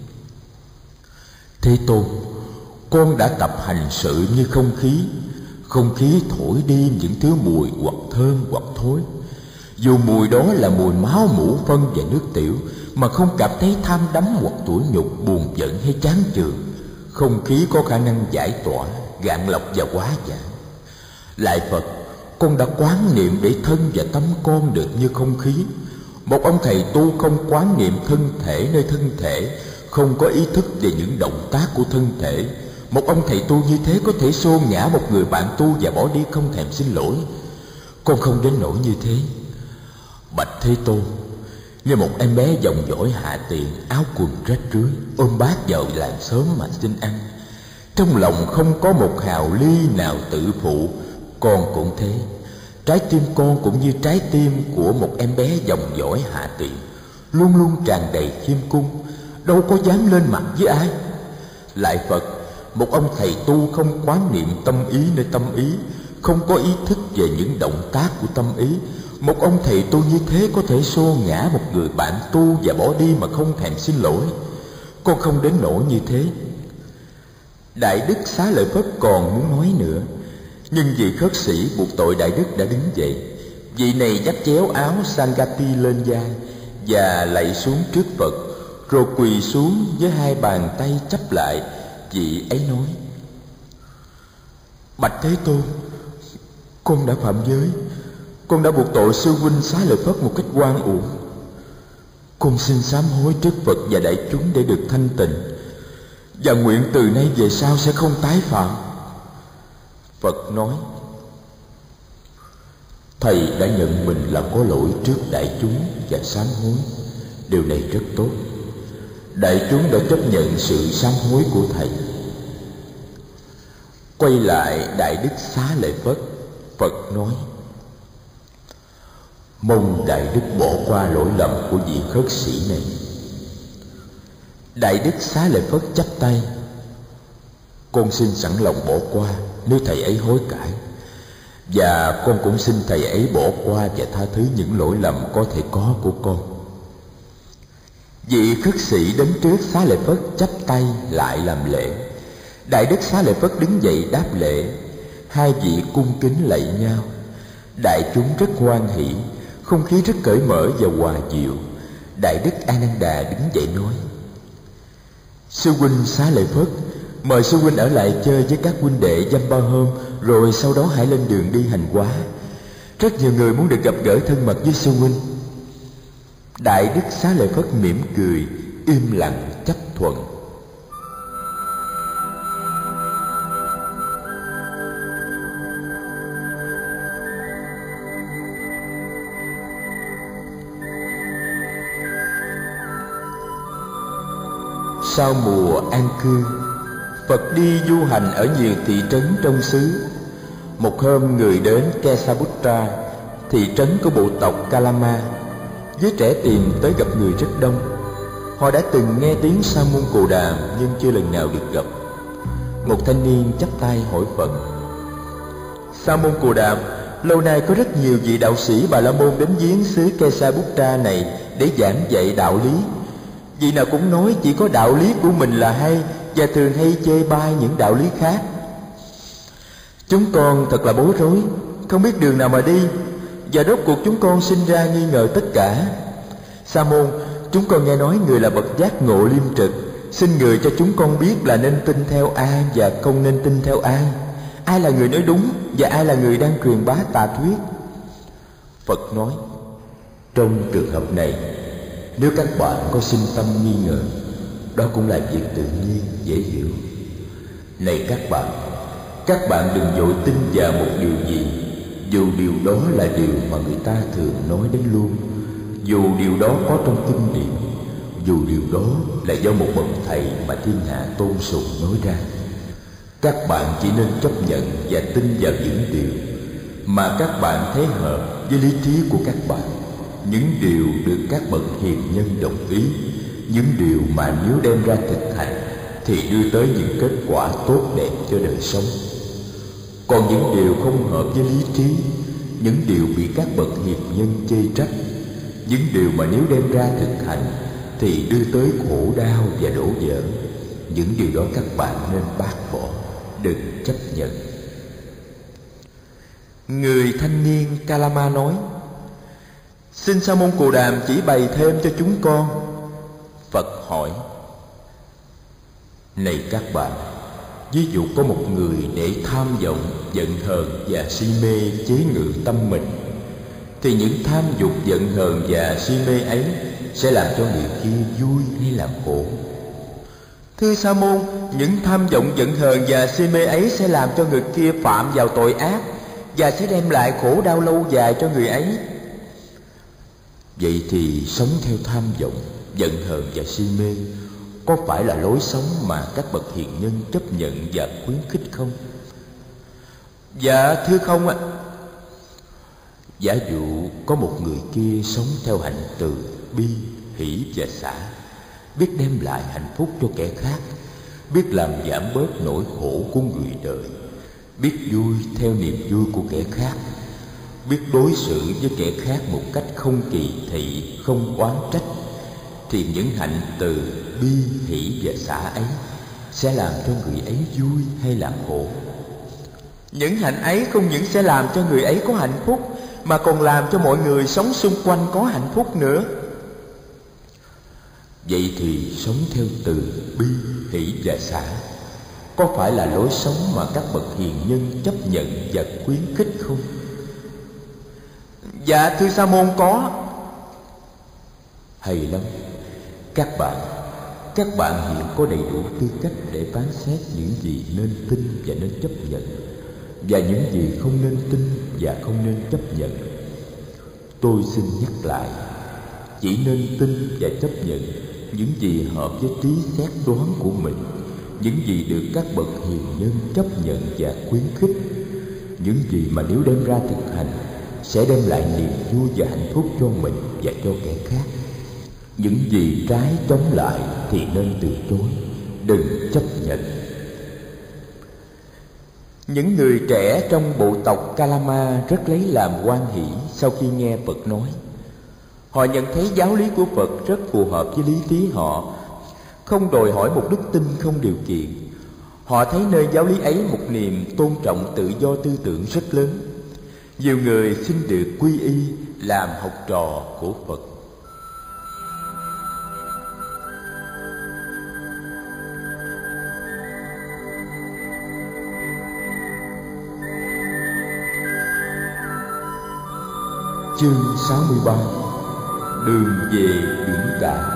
Thế Tôn, con đã tập hành sự như không khí. Không khí thổi đi những thứ mùi hoặc thơm hoặc thối. Dù mùi đó là mùi máu mủ phân và nước tiểu, mà không cảm thấy tham đắm hoặc tủi nhục, buồn giận hay chán chường. Không khí có khả năng giải tỏa, gạn lọc và hóa giải. Lại Phật, con đã quán niệm để thân và tâm con được như không khí. Một ông thầy tu không quán niệm thân thể nơi thân thể, không có ý thức về những động tác của thân thể. Một ông thầy tu như thế có thể xô ngã một người bạn tu và bỏ đi không thèm xin lỗi. Con không đến nỗi như thế. Bạch Thế Tôn, như một em bé dòng dõi hạ tiện, áo quần rách rưới, ôm bát vào làng xóm mà xin ăn. Trong lòng không có một hào ly nào tự phụ. Con cũng thế. Trái tim con cũng như trái tim của một em bé dòng dõi hạ tiện, luôn luôn tràn đầy khiêm cung, đâu có dám lên mặt với ai. Lại Phật, một ông thầy tu không quán niệm tâm ý nơi tâm ý, không có ý thức về những động tác của tâm ý. Một ông thầy tu như thế có thể xô ngã một người bạn tu và bỏ đi mà không thèm xin lỗi. Con không đến nỗi như thế. Đại Đức Xá Lợi Phất còn muốn nói nữa, nhưng vị khất sĩ buộc tội Đại Đức đã đứng dậy. Vị này dắt chéo áo Sangati lên vai và lạy xuống trước Phật, rồi quỳ xuống với hai bàn tay chắp lại. Vị ấy nói: Bạch Thế Tôn, con đã phạm giới. Con đã buộc tội sư huynh Xá Lợi Phất một cách oan uổng. Con xin sám hối trước Phật và đại chúng để được thanh tịnh, và nguyện từ nay về sau sẽ không tái phạm. Phật nói: Thầy đã nhận mình là có lỗi trước đại chúng và sám hối. Điều này rất tốt. Đại chúng đã chấp nhận sự sám hối của thầy. Quay lại Đại Đức Xá Lợi Phất, Phật nói: Mong Đại Đức bỏ qua lỗi lầm của vị khất sĩ này. Đại Đức Xá Lợi Phất chắp tay: Con xin sẵn lòng bỏ qua nếu thầy ấy hối cải, và con cũng xin thầy ấy bỏ qua và tha thứ những lỗi lầm có thể có của con. Vị khất sĩ đến trước Xá Lợi Phất chắp tay lại làm lễ. Đại Đức Xá Lợi Phất đứng dậy đáp lễ. Hai vị cung kính lạy nhau. Đại chúng rất hoan hỷ, không khí rất cởi mở và hòa dịu. Đại Đức A Nan Đà đứng dậy nói: Sư huynh Xá Lợi Phất, mời sư huynh ở lại chơi với các huynh đệ dăm ba hôm, rồi sau đó hãy lên đường đi hành hóa. Rất nhiều người muốn được gặp gỡ thân mật với sư huynh. Đại Đức Xá Lợi Phất mỉm cười, im lặng chấp thuận. Sau mùa an cư, Phật đi du hành ở nhiều thị trấn trong xứ. Một hôm người đến Kesaputta, thị trấn của bộ tộc Kalama. Giới trẻ tìm tới gặp người rất đông. Họ đã từng nghe tiếng Sa môn Cồ Đàm nhưng chưa lần nào được gặp. Một thanh niên chắp tay hỏi Phật: Sa môn Cồ Đàm, lâu nay có rất nhiều vị đạo sĩ Bà La Môn đến viếng xứ Kesaputta này để giảng dạy đạo lý. Vị nào cũng nói chỉ có đạo lý của mình là hay, và thường hay chê bai những đạo lý khác. Chúng con thật là bối rối, không biết đường nào mà đi, và rốt cuộc chúng con sinh ra nghi ngờ tất cả. Sa môn, chúng con nghe nói người là bậc giác ngộ liêm trực, xin người cho chúng con biết là nên tin theo ai và không nên tin theo ai. Ai là người nói đúng và ai là người đang truyền bá tà thuyết? Phật nói: trong trường hợp này, nếu các bạn có sinh tâm nghi ngờ, đó cũng là việc tự nhiên, dễ hiểu. Này các bạn đừng vội tin vào một điều gì, dù điều đó là điều mà người ta thường nói đến luôn, dù điều đó có trong kinh điển, dù điều đó là do một bậc thầy mà thiên hạ tôn sùng nói ra. Các bạn chỉ nên chấp nhận và tin vào những điều mà các bạn thấy hợp với lý trí của các bạn, những điều được các bậc hiền nhân đồng ý, những điều mà nếu đem ra thực hành thì đưa tới những kết quả tốt đẹp cho đời sống. Còn những điều không hợp với lý trí, những điều bị các bậc hiền nhân chê trách, những điều mà nếu đem ra thực hành thì đưa tới khổ đau và đổ vỡ, những điều đó các bạn nên bác bỏ, đừng chấp nhận. Người thanh niên Kalama nói: xin Sa môn Cồ Đàm chỉ bày thêm cho chúng con. Phật hỏi: này các bạn, ví dụ có một người để tham vọng, giận hờn và si mê chế ngự tâm mình, thì những tham dục, giận hờn và si mê ấy sẽ làm cho người kia vui hay làm khổ? Thưa Sa môn, những tham vọng, giận hờn và si mê ấy sẽ làm cho người kia phạm vào tội ác và sẽ đem lại khổ đau lâu dài cho người ấy. Vậy thì sống theo tham vọng, giận hờn và si mê có phải là lối sống mà các bậc hiền nhân chấp nhận và khuyến khích không? Dạ thưa không ạ. Giả dụ có một người kia sống theo hạnh từ bi, hỷ và xả, biết đem lại hạnh phúc cho kẻ khác, biết làm giảm bớt nỗi khổ của người đời, biết vui theo niềm vui của kẻ khác, biết đối xử với kẻ khác một cách không kỳ thị, không oán trách, thì những hạnh từ bi, hỷ và xả ấy sẽ làm cho người ấy vui hay làm khổ? Những hạnh ấy không những sẽ làm cho người ấy có hạnh phúc, mà còn làm cho mọi người sống xung quanh có hạnh phúc nữa. Vậy thì sống theo từ bi, hỷ và xả có phải là lối sống mà các bậc hiền nhân chấp nhận và khuyến khích không? Dạ thưa Sa môn, có. Hay lắm. Các bạn hiện có đầy đủ tư cách để phán xét những gì nên tin và nên chấp nhận, và những gì không nên tin và không nên chấp nhận. Tôi xin nhắc lại, chỉ nên tin và chấp nhận những gì hợp với trí xét đoán của mình, những gì được các bậc hiền nhân chấp nhận và khuyến khích, những gì mà nếu đem ra thực hành sẽ đem lại niềm vui và hạnh phúc cho mình và cho kẻ khác. Những gì trái chống lại thì nên từ chối, đừng chấp nhận. Những người trẻ trong bộ tộc Kalama rất lấy làm hoan hỷ sau khi nghe Phật nói. Họ nhận thấy giáo lý của Phật rất phù hợp với lý trí họ, không đòi hỏi một đức tin không điều kiện. Họ thấy nơi giáo lý ấy một niềm tôn trọng tự do tư tưởng rất lớn. Nhiều người xin được quy y làm học trò của Phật. Chương 63: Đường về biển cả.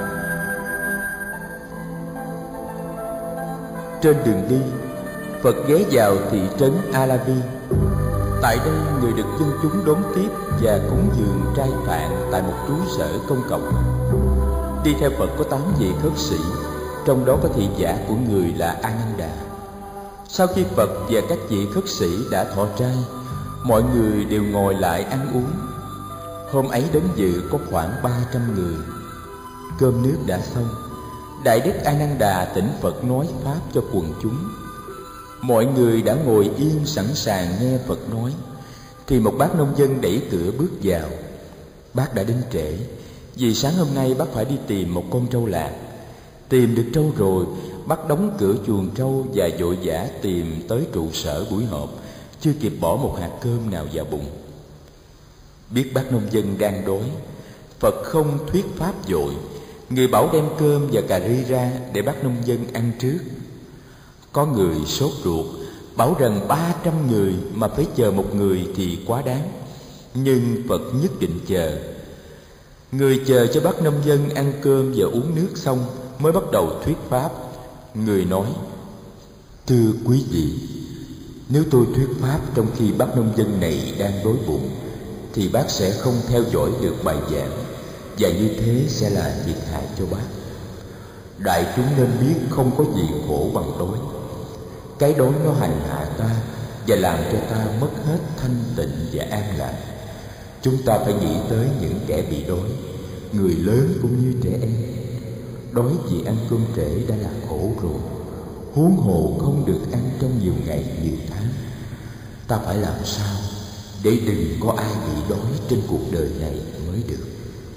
Trên đường đi, Phật ghé vào thị trấn Alavi. Tại đây người được dân chúng đón tiếp và cúng dường trai tạng tại một trú sở công cộng. Đi theo Phật có 8 vị khất sĩ, trong đó có thị giả của người là Ananda. Sau khi Phật và các vị khất sĩ đã thọ trai, mọi người đều ngồi lại ăn uống. Hôm ấy đến dự có khoảng 300 người. Cơm nước đã xong, Đại Đức Ananda thỉnh Phật nói pháp cho quần chúng. Mọi người đã ngồi yên sẵn sàng nghe Phật nói, thì một bác nông dân đẩy cửa bước vào. Bác đã đến trễ, vì sáng hôm nay bác phải đi tìm một con trâu lạc. Tìm được trâu rồi, bác đóng cửa chuồng trâu và vội vã tìm tới trụ sở buổi họp, chưa kịp bỏ một hạt cơm nào vào bụng. Biết bác nông dân đang đói, Phật không thuyết pháp vội. Người bảo đem cơm và cà ri ra để bác nông dân ăn trước. Có người sốt ruột, bảo rằng 300 người mà phải chờ một người thì quá đáng. Nhưng Phật nhất định chờ. Người chờ cho bác nông dân ăn cơm và uống nước xong mới bắt đầu thuyết pháp. Người nói: thưa quý vị, nếu tôi thuyết pháp trong khi bác nông dân này đang đói bụng thì bác sẽ không theo dõi được bài giảng, và như thế sẽ là thiệt hại cho bác. Đại chúng nên biết không có gì khổ bằng đói. Cái đói nó hành hạ ta và làm cho ta mất hết thanh tịnh và an lạc. Chúng ta phải nghĩ tới những kẻ bị đói, người lớn cũng như trẻ em. Đói vì ăn cơm trễ đã là khổ rồi, huống hồ không được ăn trong nhiều ngày nhiều tháng. Ta phải làm sao để đừng có ai bị đói trên cuộc đời này mới được.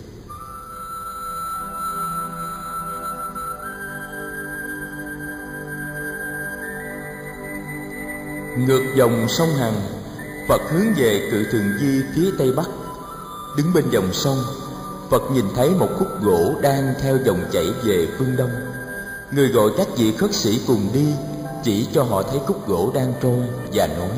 Ngược dòng sông Hằng, Phật hướng về Cự Thường Di phía tây bắc. Đứng bên dòng sông, Phật nhìn thấy một khúc gỗ đang theo dòng chảy về phương đông. Người gọi các vị khất sĩ cùng đi, chỉ cho họ thấy khúc gỗ đang trôi và nói: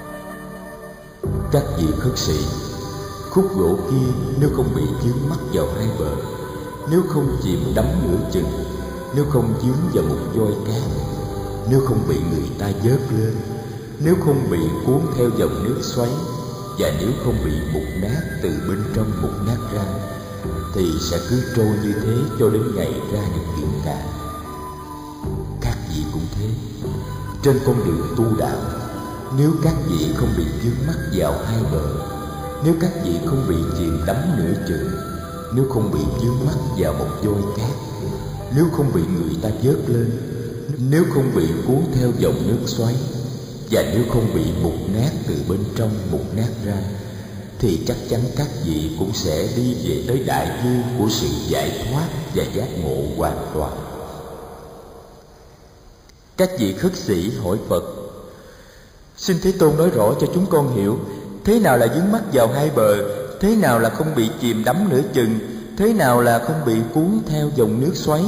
các vị khất sĩ, khúc gỗ kia nếu không bị vướng mắc vào hai bờ, nếu không chìm đắm nửa chừng, nếu không vướng vào một voi cát, nếu không bị người ta vớt lên, nếu không bị cuốn theo dòng nước xoáy, và nếu không bị mục nát từ bên trong mục nát ra, thì sẽ cứ trôi như thế cho đến ngày ra được biển cả. Các vị cũng thế. Trên con đường tu đạo, nếu các vị không bị vướng mắc vào hai bờ, nếu các vị không bị chìm đắm nửa chừng, nếu không bị vướng mắc vào một voi cát, nếu không bị người ta vớt lên, nếu không bị cuốn theo dòng nước xoáy, và nếu không bị mục nát từ bên trong mục nát ra, thì chắc chắn các vị cũng sẽ đi về tới đại dương của sự giải thoát và giác ngộ hoàn toàn. Các vị khất sĩ hỏi Phật: xin Thế Tôn nói rõ cho chúng con hiểu, thế nào là vướng mắc vào hai bờ, thế nào là không bị chìm đắm nửa chừng, thế nào là không bị cuốn theo dòng nước xoáy.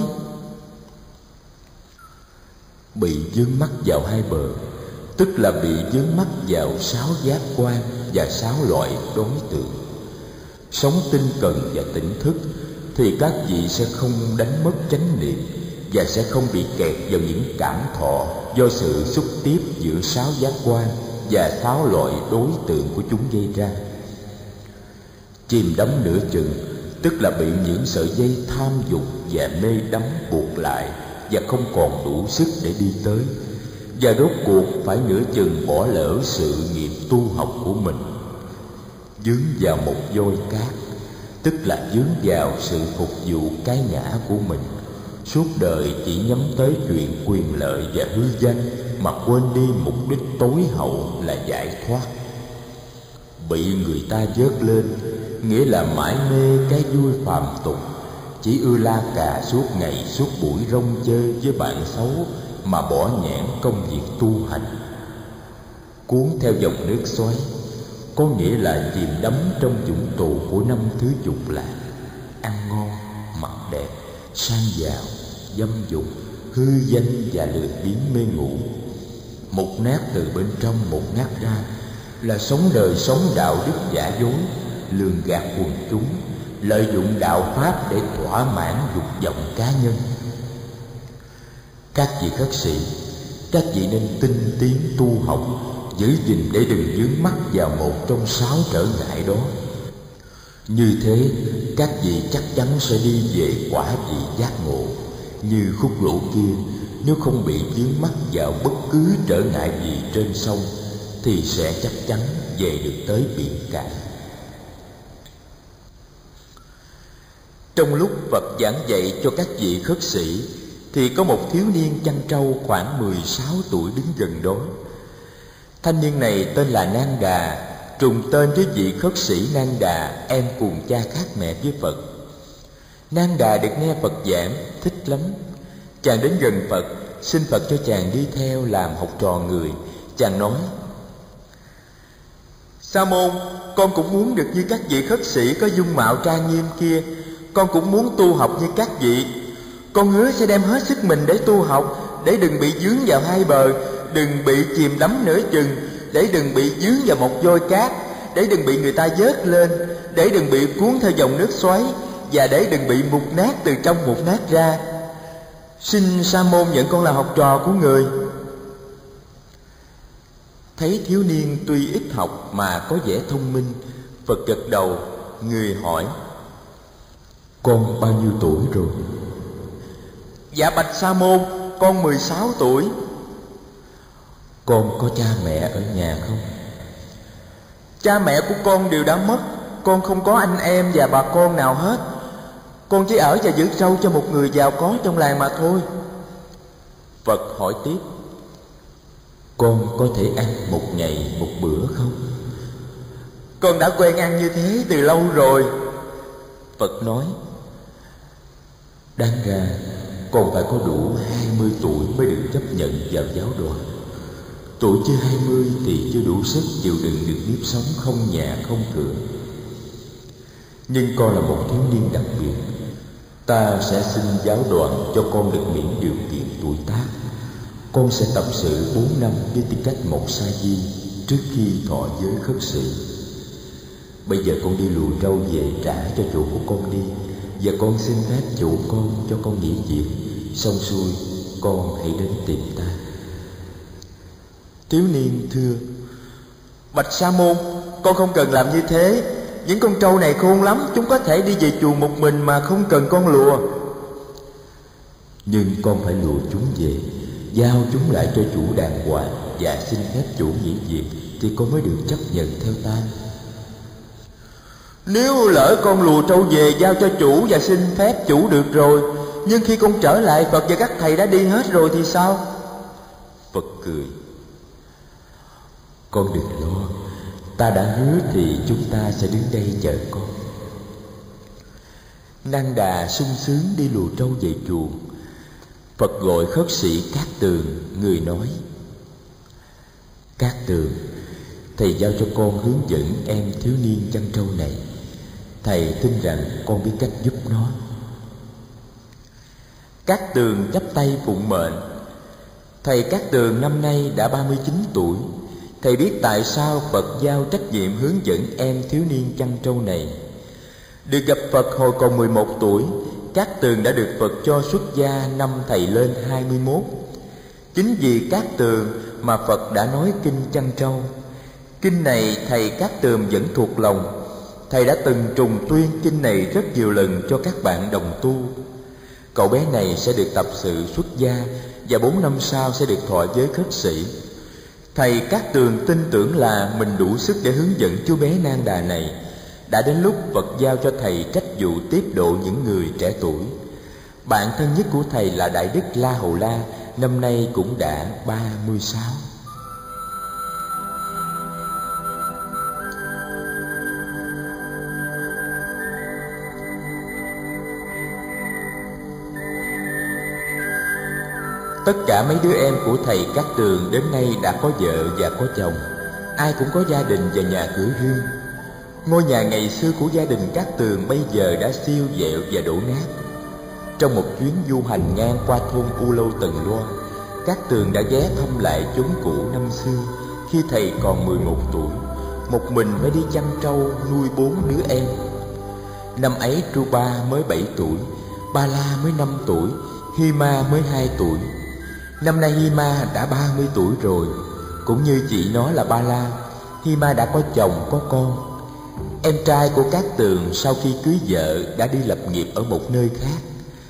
Bị vướng mắc vào hai bờ tức là bị vướng mắc vào 6 giác quan và 6 loại đối tượng. Sống tinh cần và tỉnh thức thì các vị sẽ không đánh mất chánh niệm và sẽ không bị kẹt vào những cảm thọ do sự xúc tiếp giữa 6 giác quan và 6 loại đối tượng của chúng gây ra. Chìm đắm nửa chừng tức là bị những sợi dây tham dục và mê đắm buộc lại và không còn đủ sức để đi tới, và rốt cuộc phải nửa chừng bỏ lỡ sự nghiệp tu học của mình. Dướng vào một voi cát tức là dướng vào sự phục vụ cái ngã của mình, suốt đời chỉ nhắm tới chuyện quyền lợi và hư danh mà quên đi mục đích tối hậu là giải thoát. Bị người ta vớt lên nghĩa là mãi mê cái vui phàm tục, chỉ ưa la cà suốt ngày suốt buổi rong chơi với bạn xấu mà bỏ nhãn công việc tu hành. Cuốn theo dòng nước xoáy có nghĩa là chìm đắm trong vũng tù của 5 thứ dục lạc: ăn ngon, mặc đẹp, sang giàu, dâm dục, hư danh và lười biếng mê ngủ. Mục nát từ bên trong mục nát ra là sống đời sống đạo đức giả dối, lường gạt quần chúng, lợi dụng đạo pháp để thỏa mãn dục vọng cá nhân. Các vị khất sĩ, các vị nên tinh tiến tu học, giữ gìn để đừng vướng mắc vào một trong 6 trở ngại đó. Như thế, các vị chắc chắn sẽ đi về quả vị giác ngộ, như khúc gỗ kia, nếu không bị vướng mắc vào bất cứ trở ngại gì trên sông thì sẽ chắc chắn về được tới biển cả. Trong lúc Phật giảng dạy cho các vị khất sĩ thì có một thiếu niên chăn trâu khoảng 16 tuổi đứng gần đó. Thanh niên này tên là Nang Đà, trùng tên với vị khất sĩ Nang Đà, em cùng cha khác mẹ với Phật. Nang Đà được nghe Phật giảng thích lắm. Chàng đến gần Phật, xin Phật cho chàng đi theo làm học trò người. Chàng nói: Sa môn, con cũng muốn được như các vị khất sĩ có dung mạo trang nghiêm kia. Con cũng muốn tu học như các vị. Con hứa sẽ đem hết sức mình để tu học, để đừng bị dướng vào hai bờ, đừng bị chìm đắm nửa chừng, để đừng bị dướng vào một vôi cát, để đừng bị người ta vớt lên, để đừng bị cuốn theo dòng nước xoáy, và để đừng bị mục nát từ trong mục nát ra. Xin Sa môn nhận con là học trò của người. Thấy thiếu niên tuy ít học mà có vẻ thông minh, Phật gật đầu. Người hỏi: Con bao nhiêu tuổi rồi? Dạ bạch Sa môn, con 16 tuổi. Con có cha mẹ ở nhà không? Cha mẹ của con đều đã mất. Con không có anh em và bà con nào hết. Con chỉ ở và giữ trâu cho một người giàu có trong làng mà thôi. Phật hỏi tiếp: Con có thể ăn một ngày một bữa không? Con đã quen ăn như thế từ lâu rồi. Phật nói: Đáng ra con phải có đủ 20 tuổi mới được chấp nhận vào giáo đoàn. Tuổi chưa 20 thì chưa đủ sức chịu đựng được nếp sống không nhà không cửa. Nhưng con là một thiếu niên đặc biệt. Ta sẽ xin giáo đoàn cho con được miễn điều kiện tuổi tác. Con sẽ tập sự 4 năm với tư cách một sa di trước khi thọ giới khất sĩ. Bây giờ con đi lùa trâu về trả cho chủ của con đi, và con xin phép chủ con cho con nghỉ việc. Xong xuôi con hãy đến tìm ta. Thiếu niên thưa: Bạch Sa môn, con không cần làm như thế. Những con trâu này khôn lắm, chúng có thể đi về chùa một mình mà không cần con lùa. Nhưng con phải lùa chúng về, giao chúng lại cho chủ đàng hoàng, và xin phép chủ nghỉ việc thì con mới được chấp nhận theo ta. Nếu lỡ con lùa trâu về giao cho chủ và xin phép chủ được rồi, nhưng khi con trở lại Phật và các thầy đã đi hết rồi thì sao? Phật cười: Con đừng lo, ta đã hứa thì chúng ta sẽ đứng đây chờ con. Nang Đà sung sướng đi lùa trâu về chùa. Phật gọi khất sĩ Cát Tường. Người nói: Cát Tường, thầy giao cho con hướng dẫn em thiếu niên chăn trâu này. Thầy tin rằng con biết cách giúp nó. Cát Tường chắp tay phụng mệnh. Thầy Cát Tường năm nay đã 39 tuổi. Thầy biết tại sao Phật giao trách nhiệm hướng dẫn em thiếu niên chăn trâu này. Được gặp Phật hồi còn 11 tuổi, Cát Tường đã được Phật cho xuất gia năm thầy lên 21. Chính vì Cát Tường mà Phật đã nói kinh chăn trâu. Kinh này thầy Cát Tường vẫn thuộc lòng. Thầy đã từng trùng tuyên kinh này rất nhiều lần cho các bạn đồng tu. Cậu bé này sẽ được tập sự xuất gia, và 4 năm sau sẽ được thọ giới khất sĩ. Thầy Cát Tường tin tưởng là mình đủ sức để hướng dẫn chú bé Nang Đà này. Đã đến lúc Phật giao cho thầy trách vụ tiếp độ những người trẻ tuổi. Bạn thân nhất của thầy là Đại Đức La Hầu La, năm nay cũng đã 36. Tất cả mấy đứa em của thầy Cát Tường đến nay đã có vợ và có chồng. Ai cũng có gia đình và nhà cửa riêng. Ngôi nhà ngày xưa của gia đình Cát Tường bây giờ đã siêu vẹo và đổ nát. Trong một chuyến du hành ngang qua thôn U Lâu Tần Loa, Cát Tường đã ghé thăm lại chốn cũ năm xưa khi thầy còn 11 tuổi, một mình mới đi chăn trâu nuôi 4 đứa em. Năm ấy Tru Ba mới 7 tuổi, Ba La mới 5 tuổi, Hy Ma mới 2 tuổi. Năm nay Hy Ma đã 30 tuổi rồi. Cũng như chị nó là Ba La, Hy Ma đã có chồng có con. Em trai của Cát Tường sau khi cưới vợ đã đi lập nghiệp ở một nơi khác.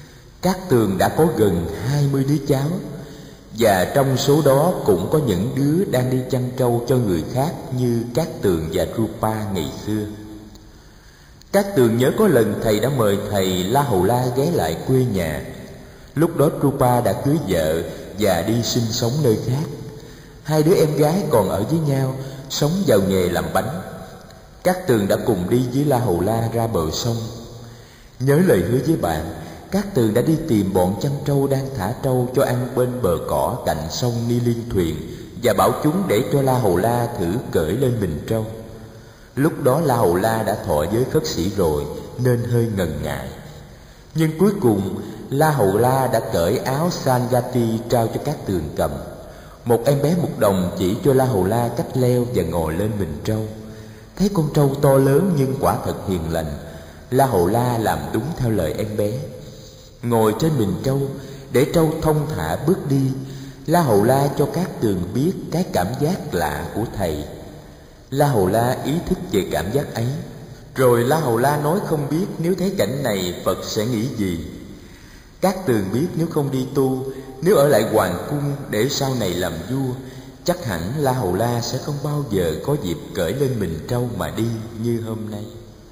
Cát Tường đã có gần 20 đứa cháu, và trong số đó cũng có những đứa đang đi chăn trâu cho người khác như Cát Tường và Rupa ngày xưa. Cát Tường nhớ có lần thầy đã mời thầy La Hầu La ghé lại quê nhà. Lúc đó Rupa đã cưới vợ và đi sinh sống nơi khác. Hai đứa em gái còn ở với nhau, sống vào nghề làm bánh. Cát Tường đã cùng đi với La Hầu La ra bờ sông. Nhớ lời hứa với bạn, Cát Tường đã đi tìm bọn chăn trâu đang thả trâu cho ăn bên bờ cỏ cạnh sông Ni Liên thuyền, và bảo chúng để cho La Hầu La thử cởi lên mình trâu. Lúc đó La Hầu La đã thọ giới khất sĩ rồi nên hơi ngần ngại. Nhưng cuối cùng La Hầu La đã cởi áo Sangati trao cho Cát Tường cầm. Một em bé Mục Đồng chỉ cho La Hầu La cách leo và ngồi lên mình trâu. Thấy con trâu to lớn nhưng quả thật hiền lành, La Hầu La làm đúng theo lời em bé. Ngồi trên mình trâu, để trâu thông thả bước đi, La Hầu La cho Cát Tường biết cái cảm giác lạ của thầy. La Hầu La ý thức về cảm giác ấy. Rồi La Hầu La nói không biết nếu thấy cảnh này Phật sẽ nghĩ gì. Cát Tường biết nếu không đi tu, nếu ở lại hoàng cung để sau này làm vua, chắc hẳn La Hầu La sẽ không bao giờ có dịp cởi lên mình trâu mà đi như hôm nay.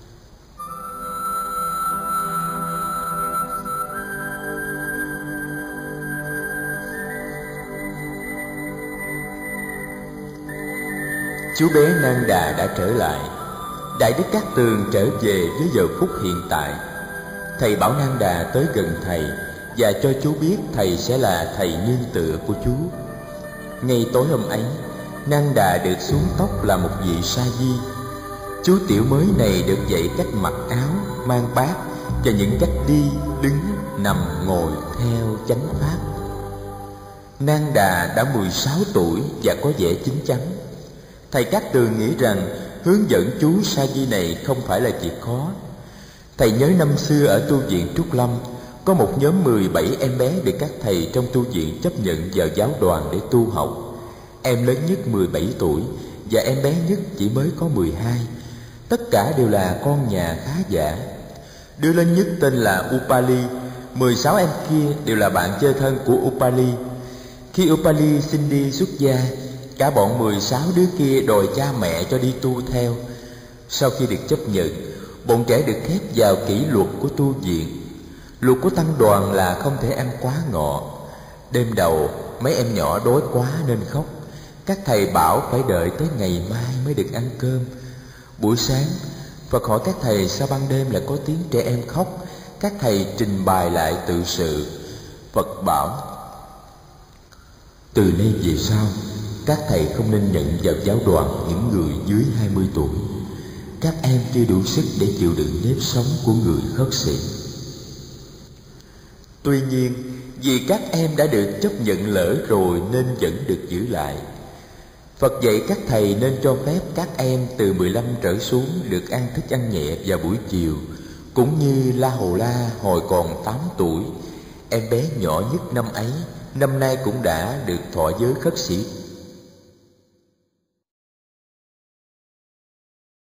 Chú bé Nang Đà đã trở lại. Đại đức Cát Tường trở về với giờ phút hiện tại. Thầy bảo Nang Đà tới gần thầy và cho chú biết thầy sẽ là thầy nương tựa của chú. Ngay tối hôm ấy, Nang Đà được xuống tóc là một vị sa di. Chú tiểu mới này được dạy cách mặc áo, mang bát và những cách đi, đứng, nằm, ngồi theo chánh pháp. Nang Đà đã 16 tuổi và có vẻ chín chắn. Thầy Cát Tường nghĩ rằng hướng dẫn chú sa di này không phải là việc khó. Thầy nhớ năm xưa ở tu viện Trúc Lâm, có một nhóm 17 em bé được các thầy trong tu viện chấp nhận vào giáo đoàn để tu học. Em lớn nhất 17 tuổi và em bé nhất chỉ mới có 12. Tất cả đều là con nhà khá giả. Đứa lớn nhất tên là Upali. 16 em kia đều là bạn chơi thân của Upali. Khi Upali xin đi xuất gia, cả bọn 16 đứa kia đòi cha mẹ cho đi tu theo. Sau khi được chấp nhận, bọn trẻ được khép vào kỷ luật của tu viện. Luật của tăng đoàn là không thể ăn quá ngọ. Đêm đầu, mấy em nhỏ đói quá nên khóc. Các thầy bảo phải đợi tới ngày mai mới được ăn cơm. Buổi sáng, Phật hỏi các thầy sao ban đêm lại có tiếng trẻ em khóc. Các thầy trình bày lại tự sự. Phật bảo, từ nay về sau, các thầy không nên nhận vào giáo đoàn những người dưới 20 tuổi. Các em chưa đủ sức để chịu đựng nếp sống của người khất sĩ. Tuy nhiên, vì các em đã được chấp nhận lỡ rồi nên vẫn được giữ lại. Phật dạy các thầy nên cho phép các em từ 15 trở xuống được ăn thức ăn nhẹ vào buổi chiều. Cũng như La Hầu La hồi còn 8 tuổi, em bé nhỏ nhất năm ấy, năm nay cũng đã được thọ giới khất sĩ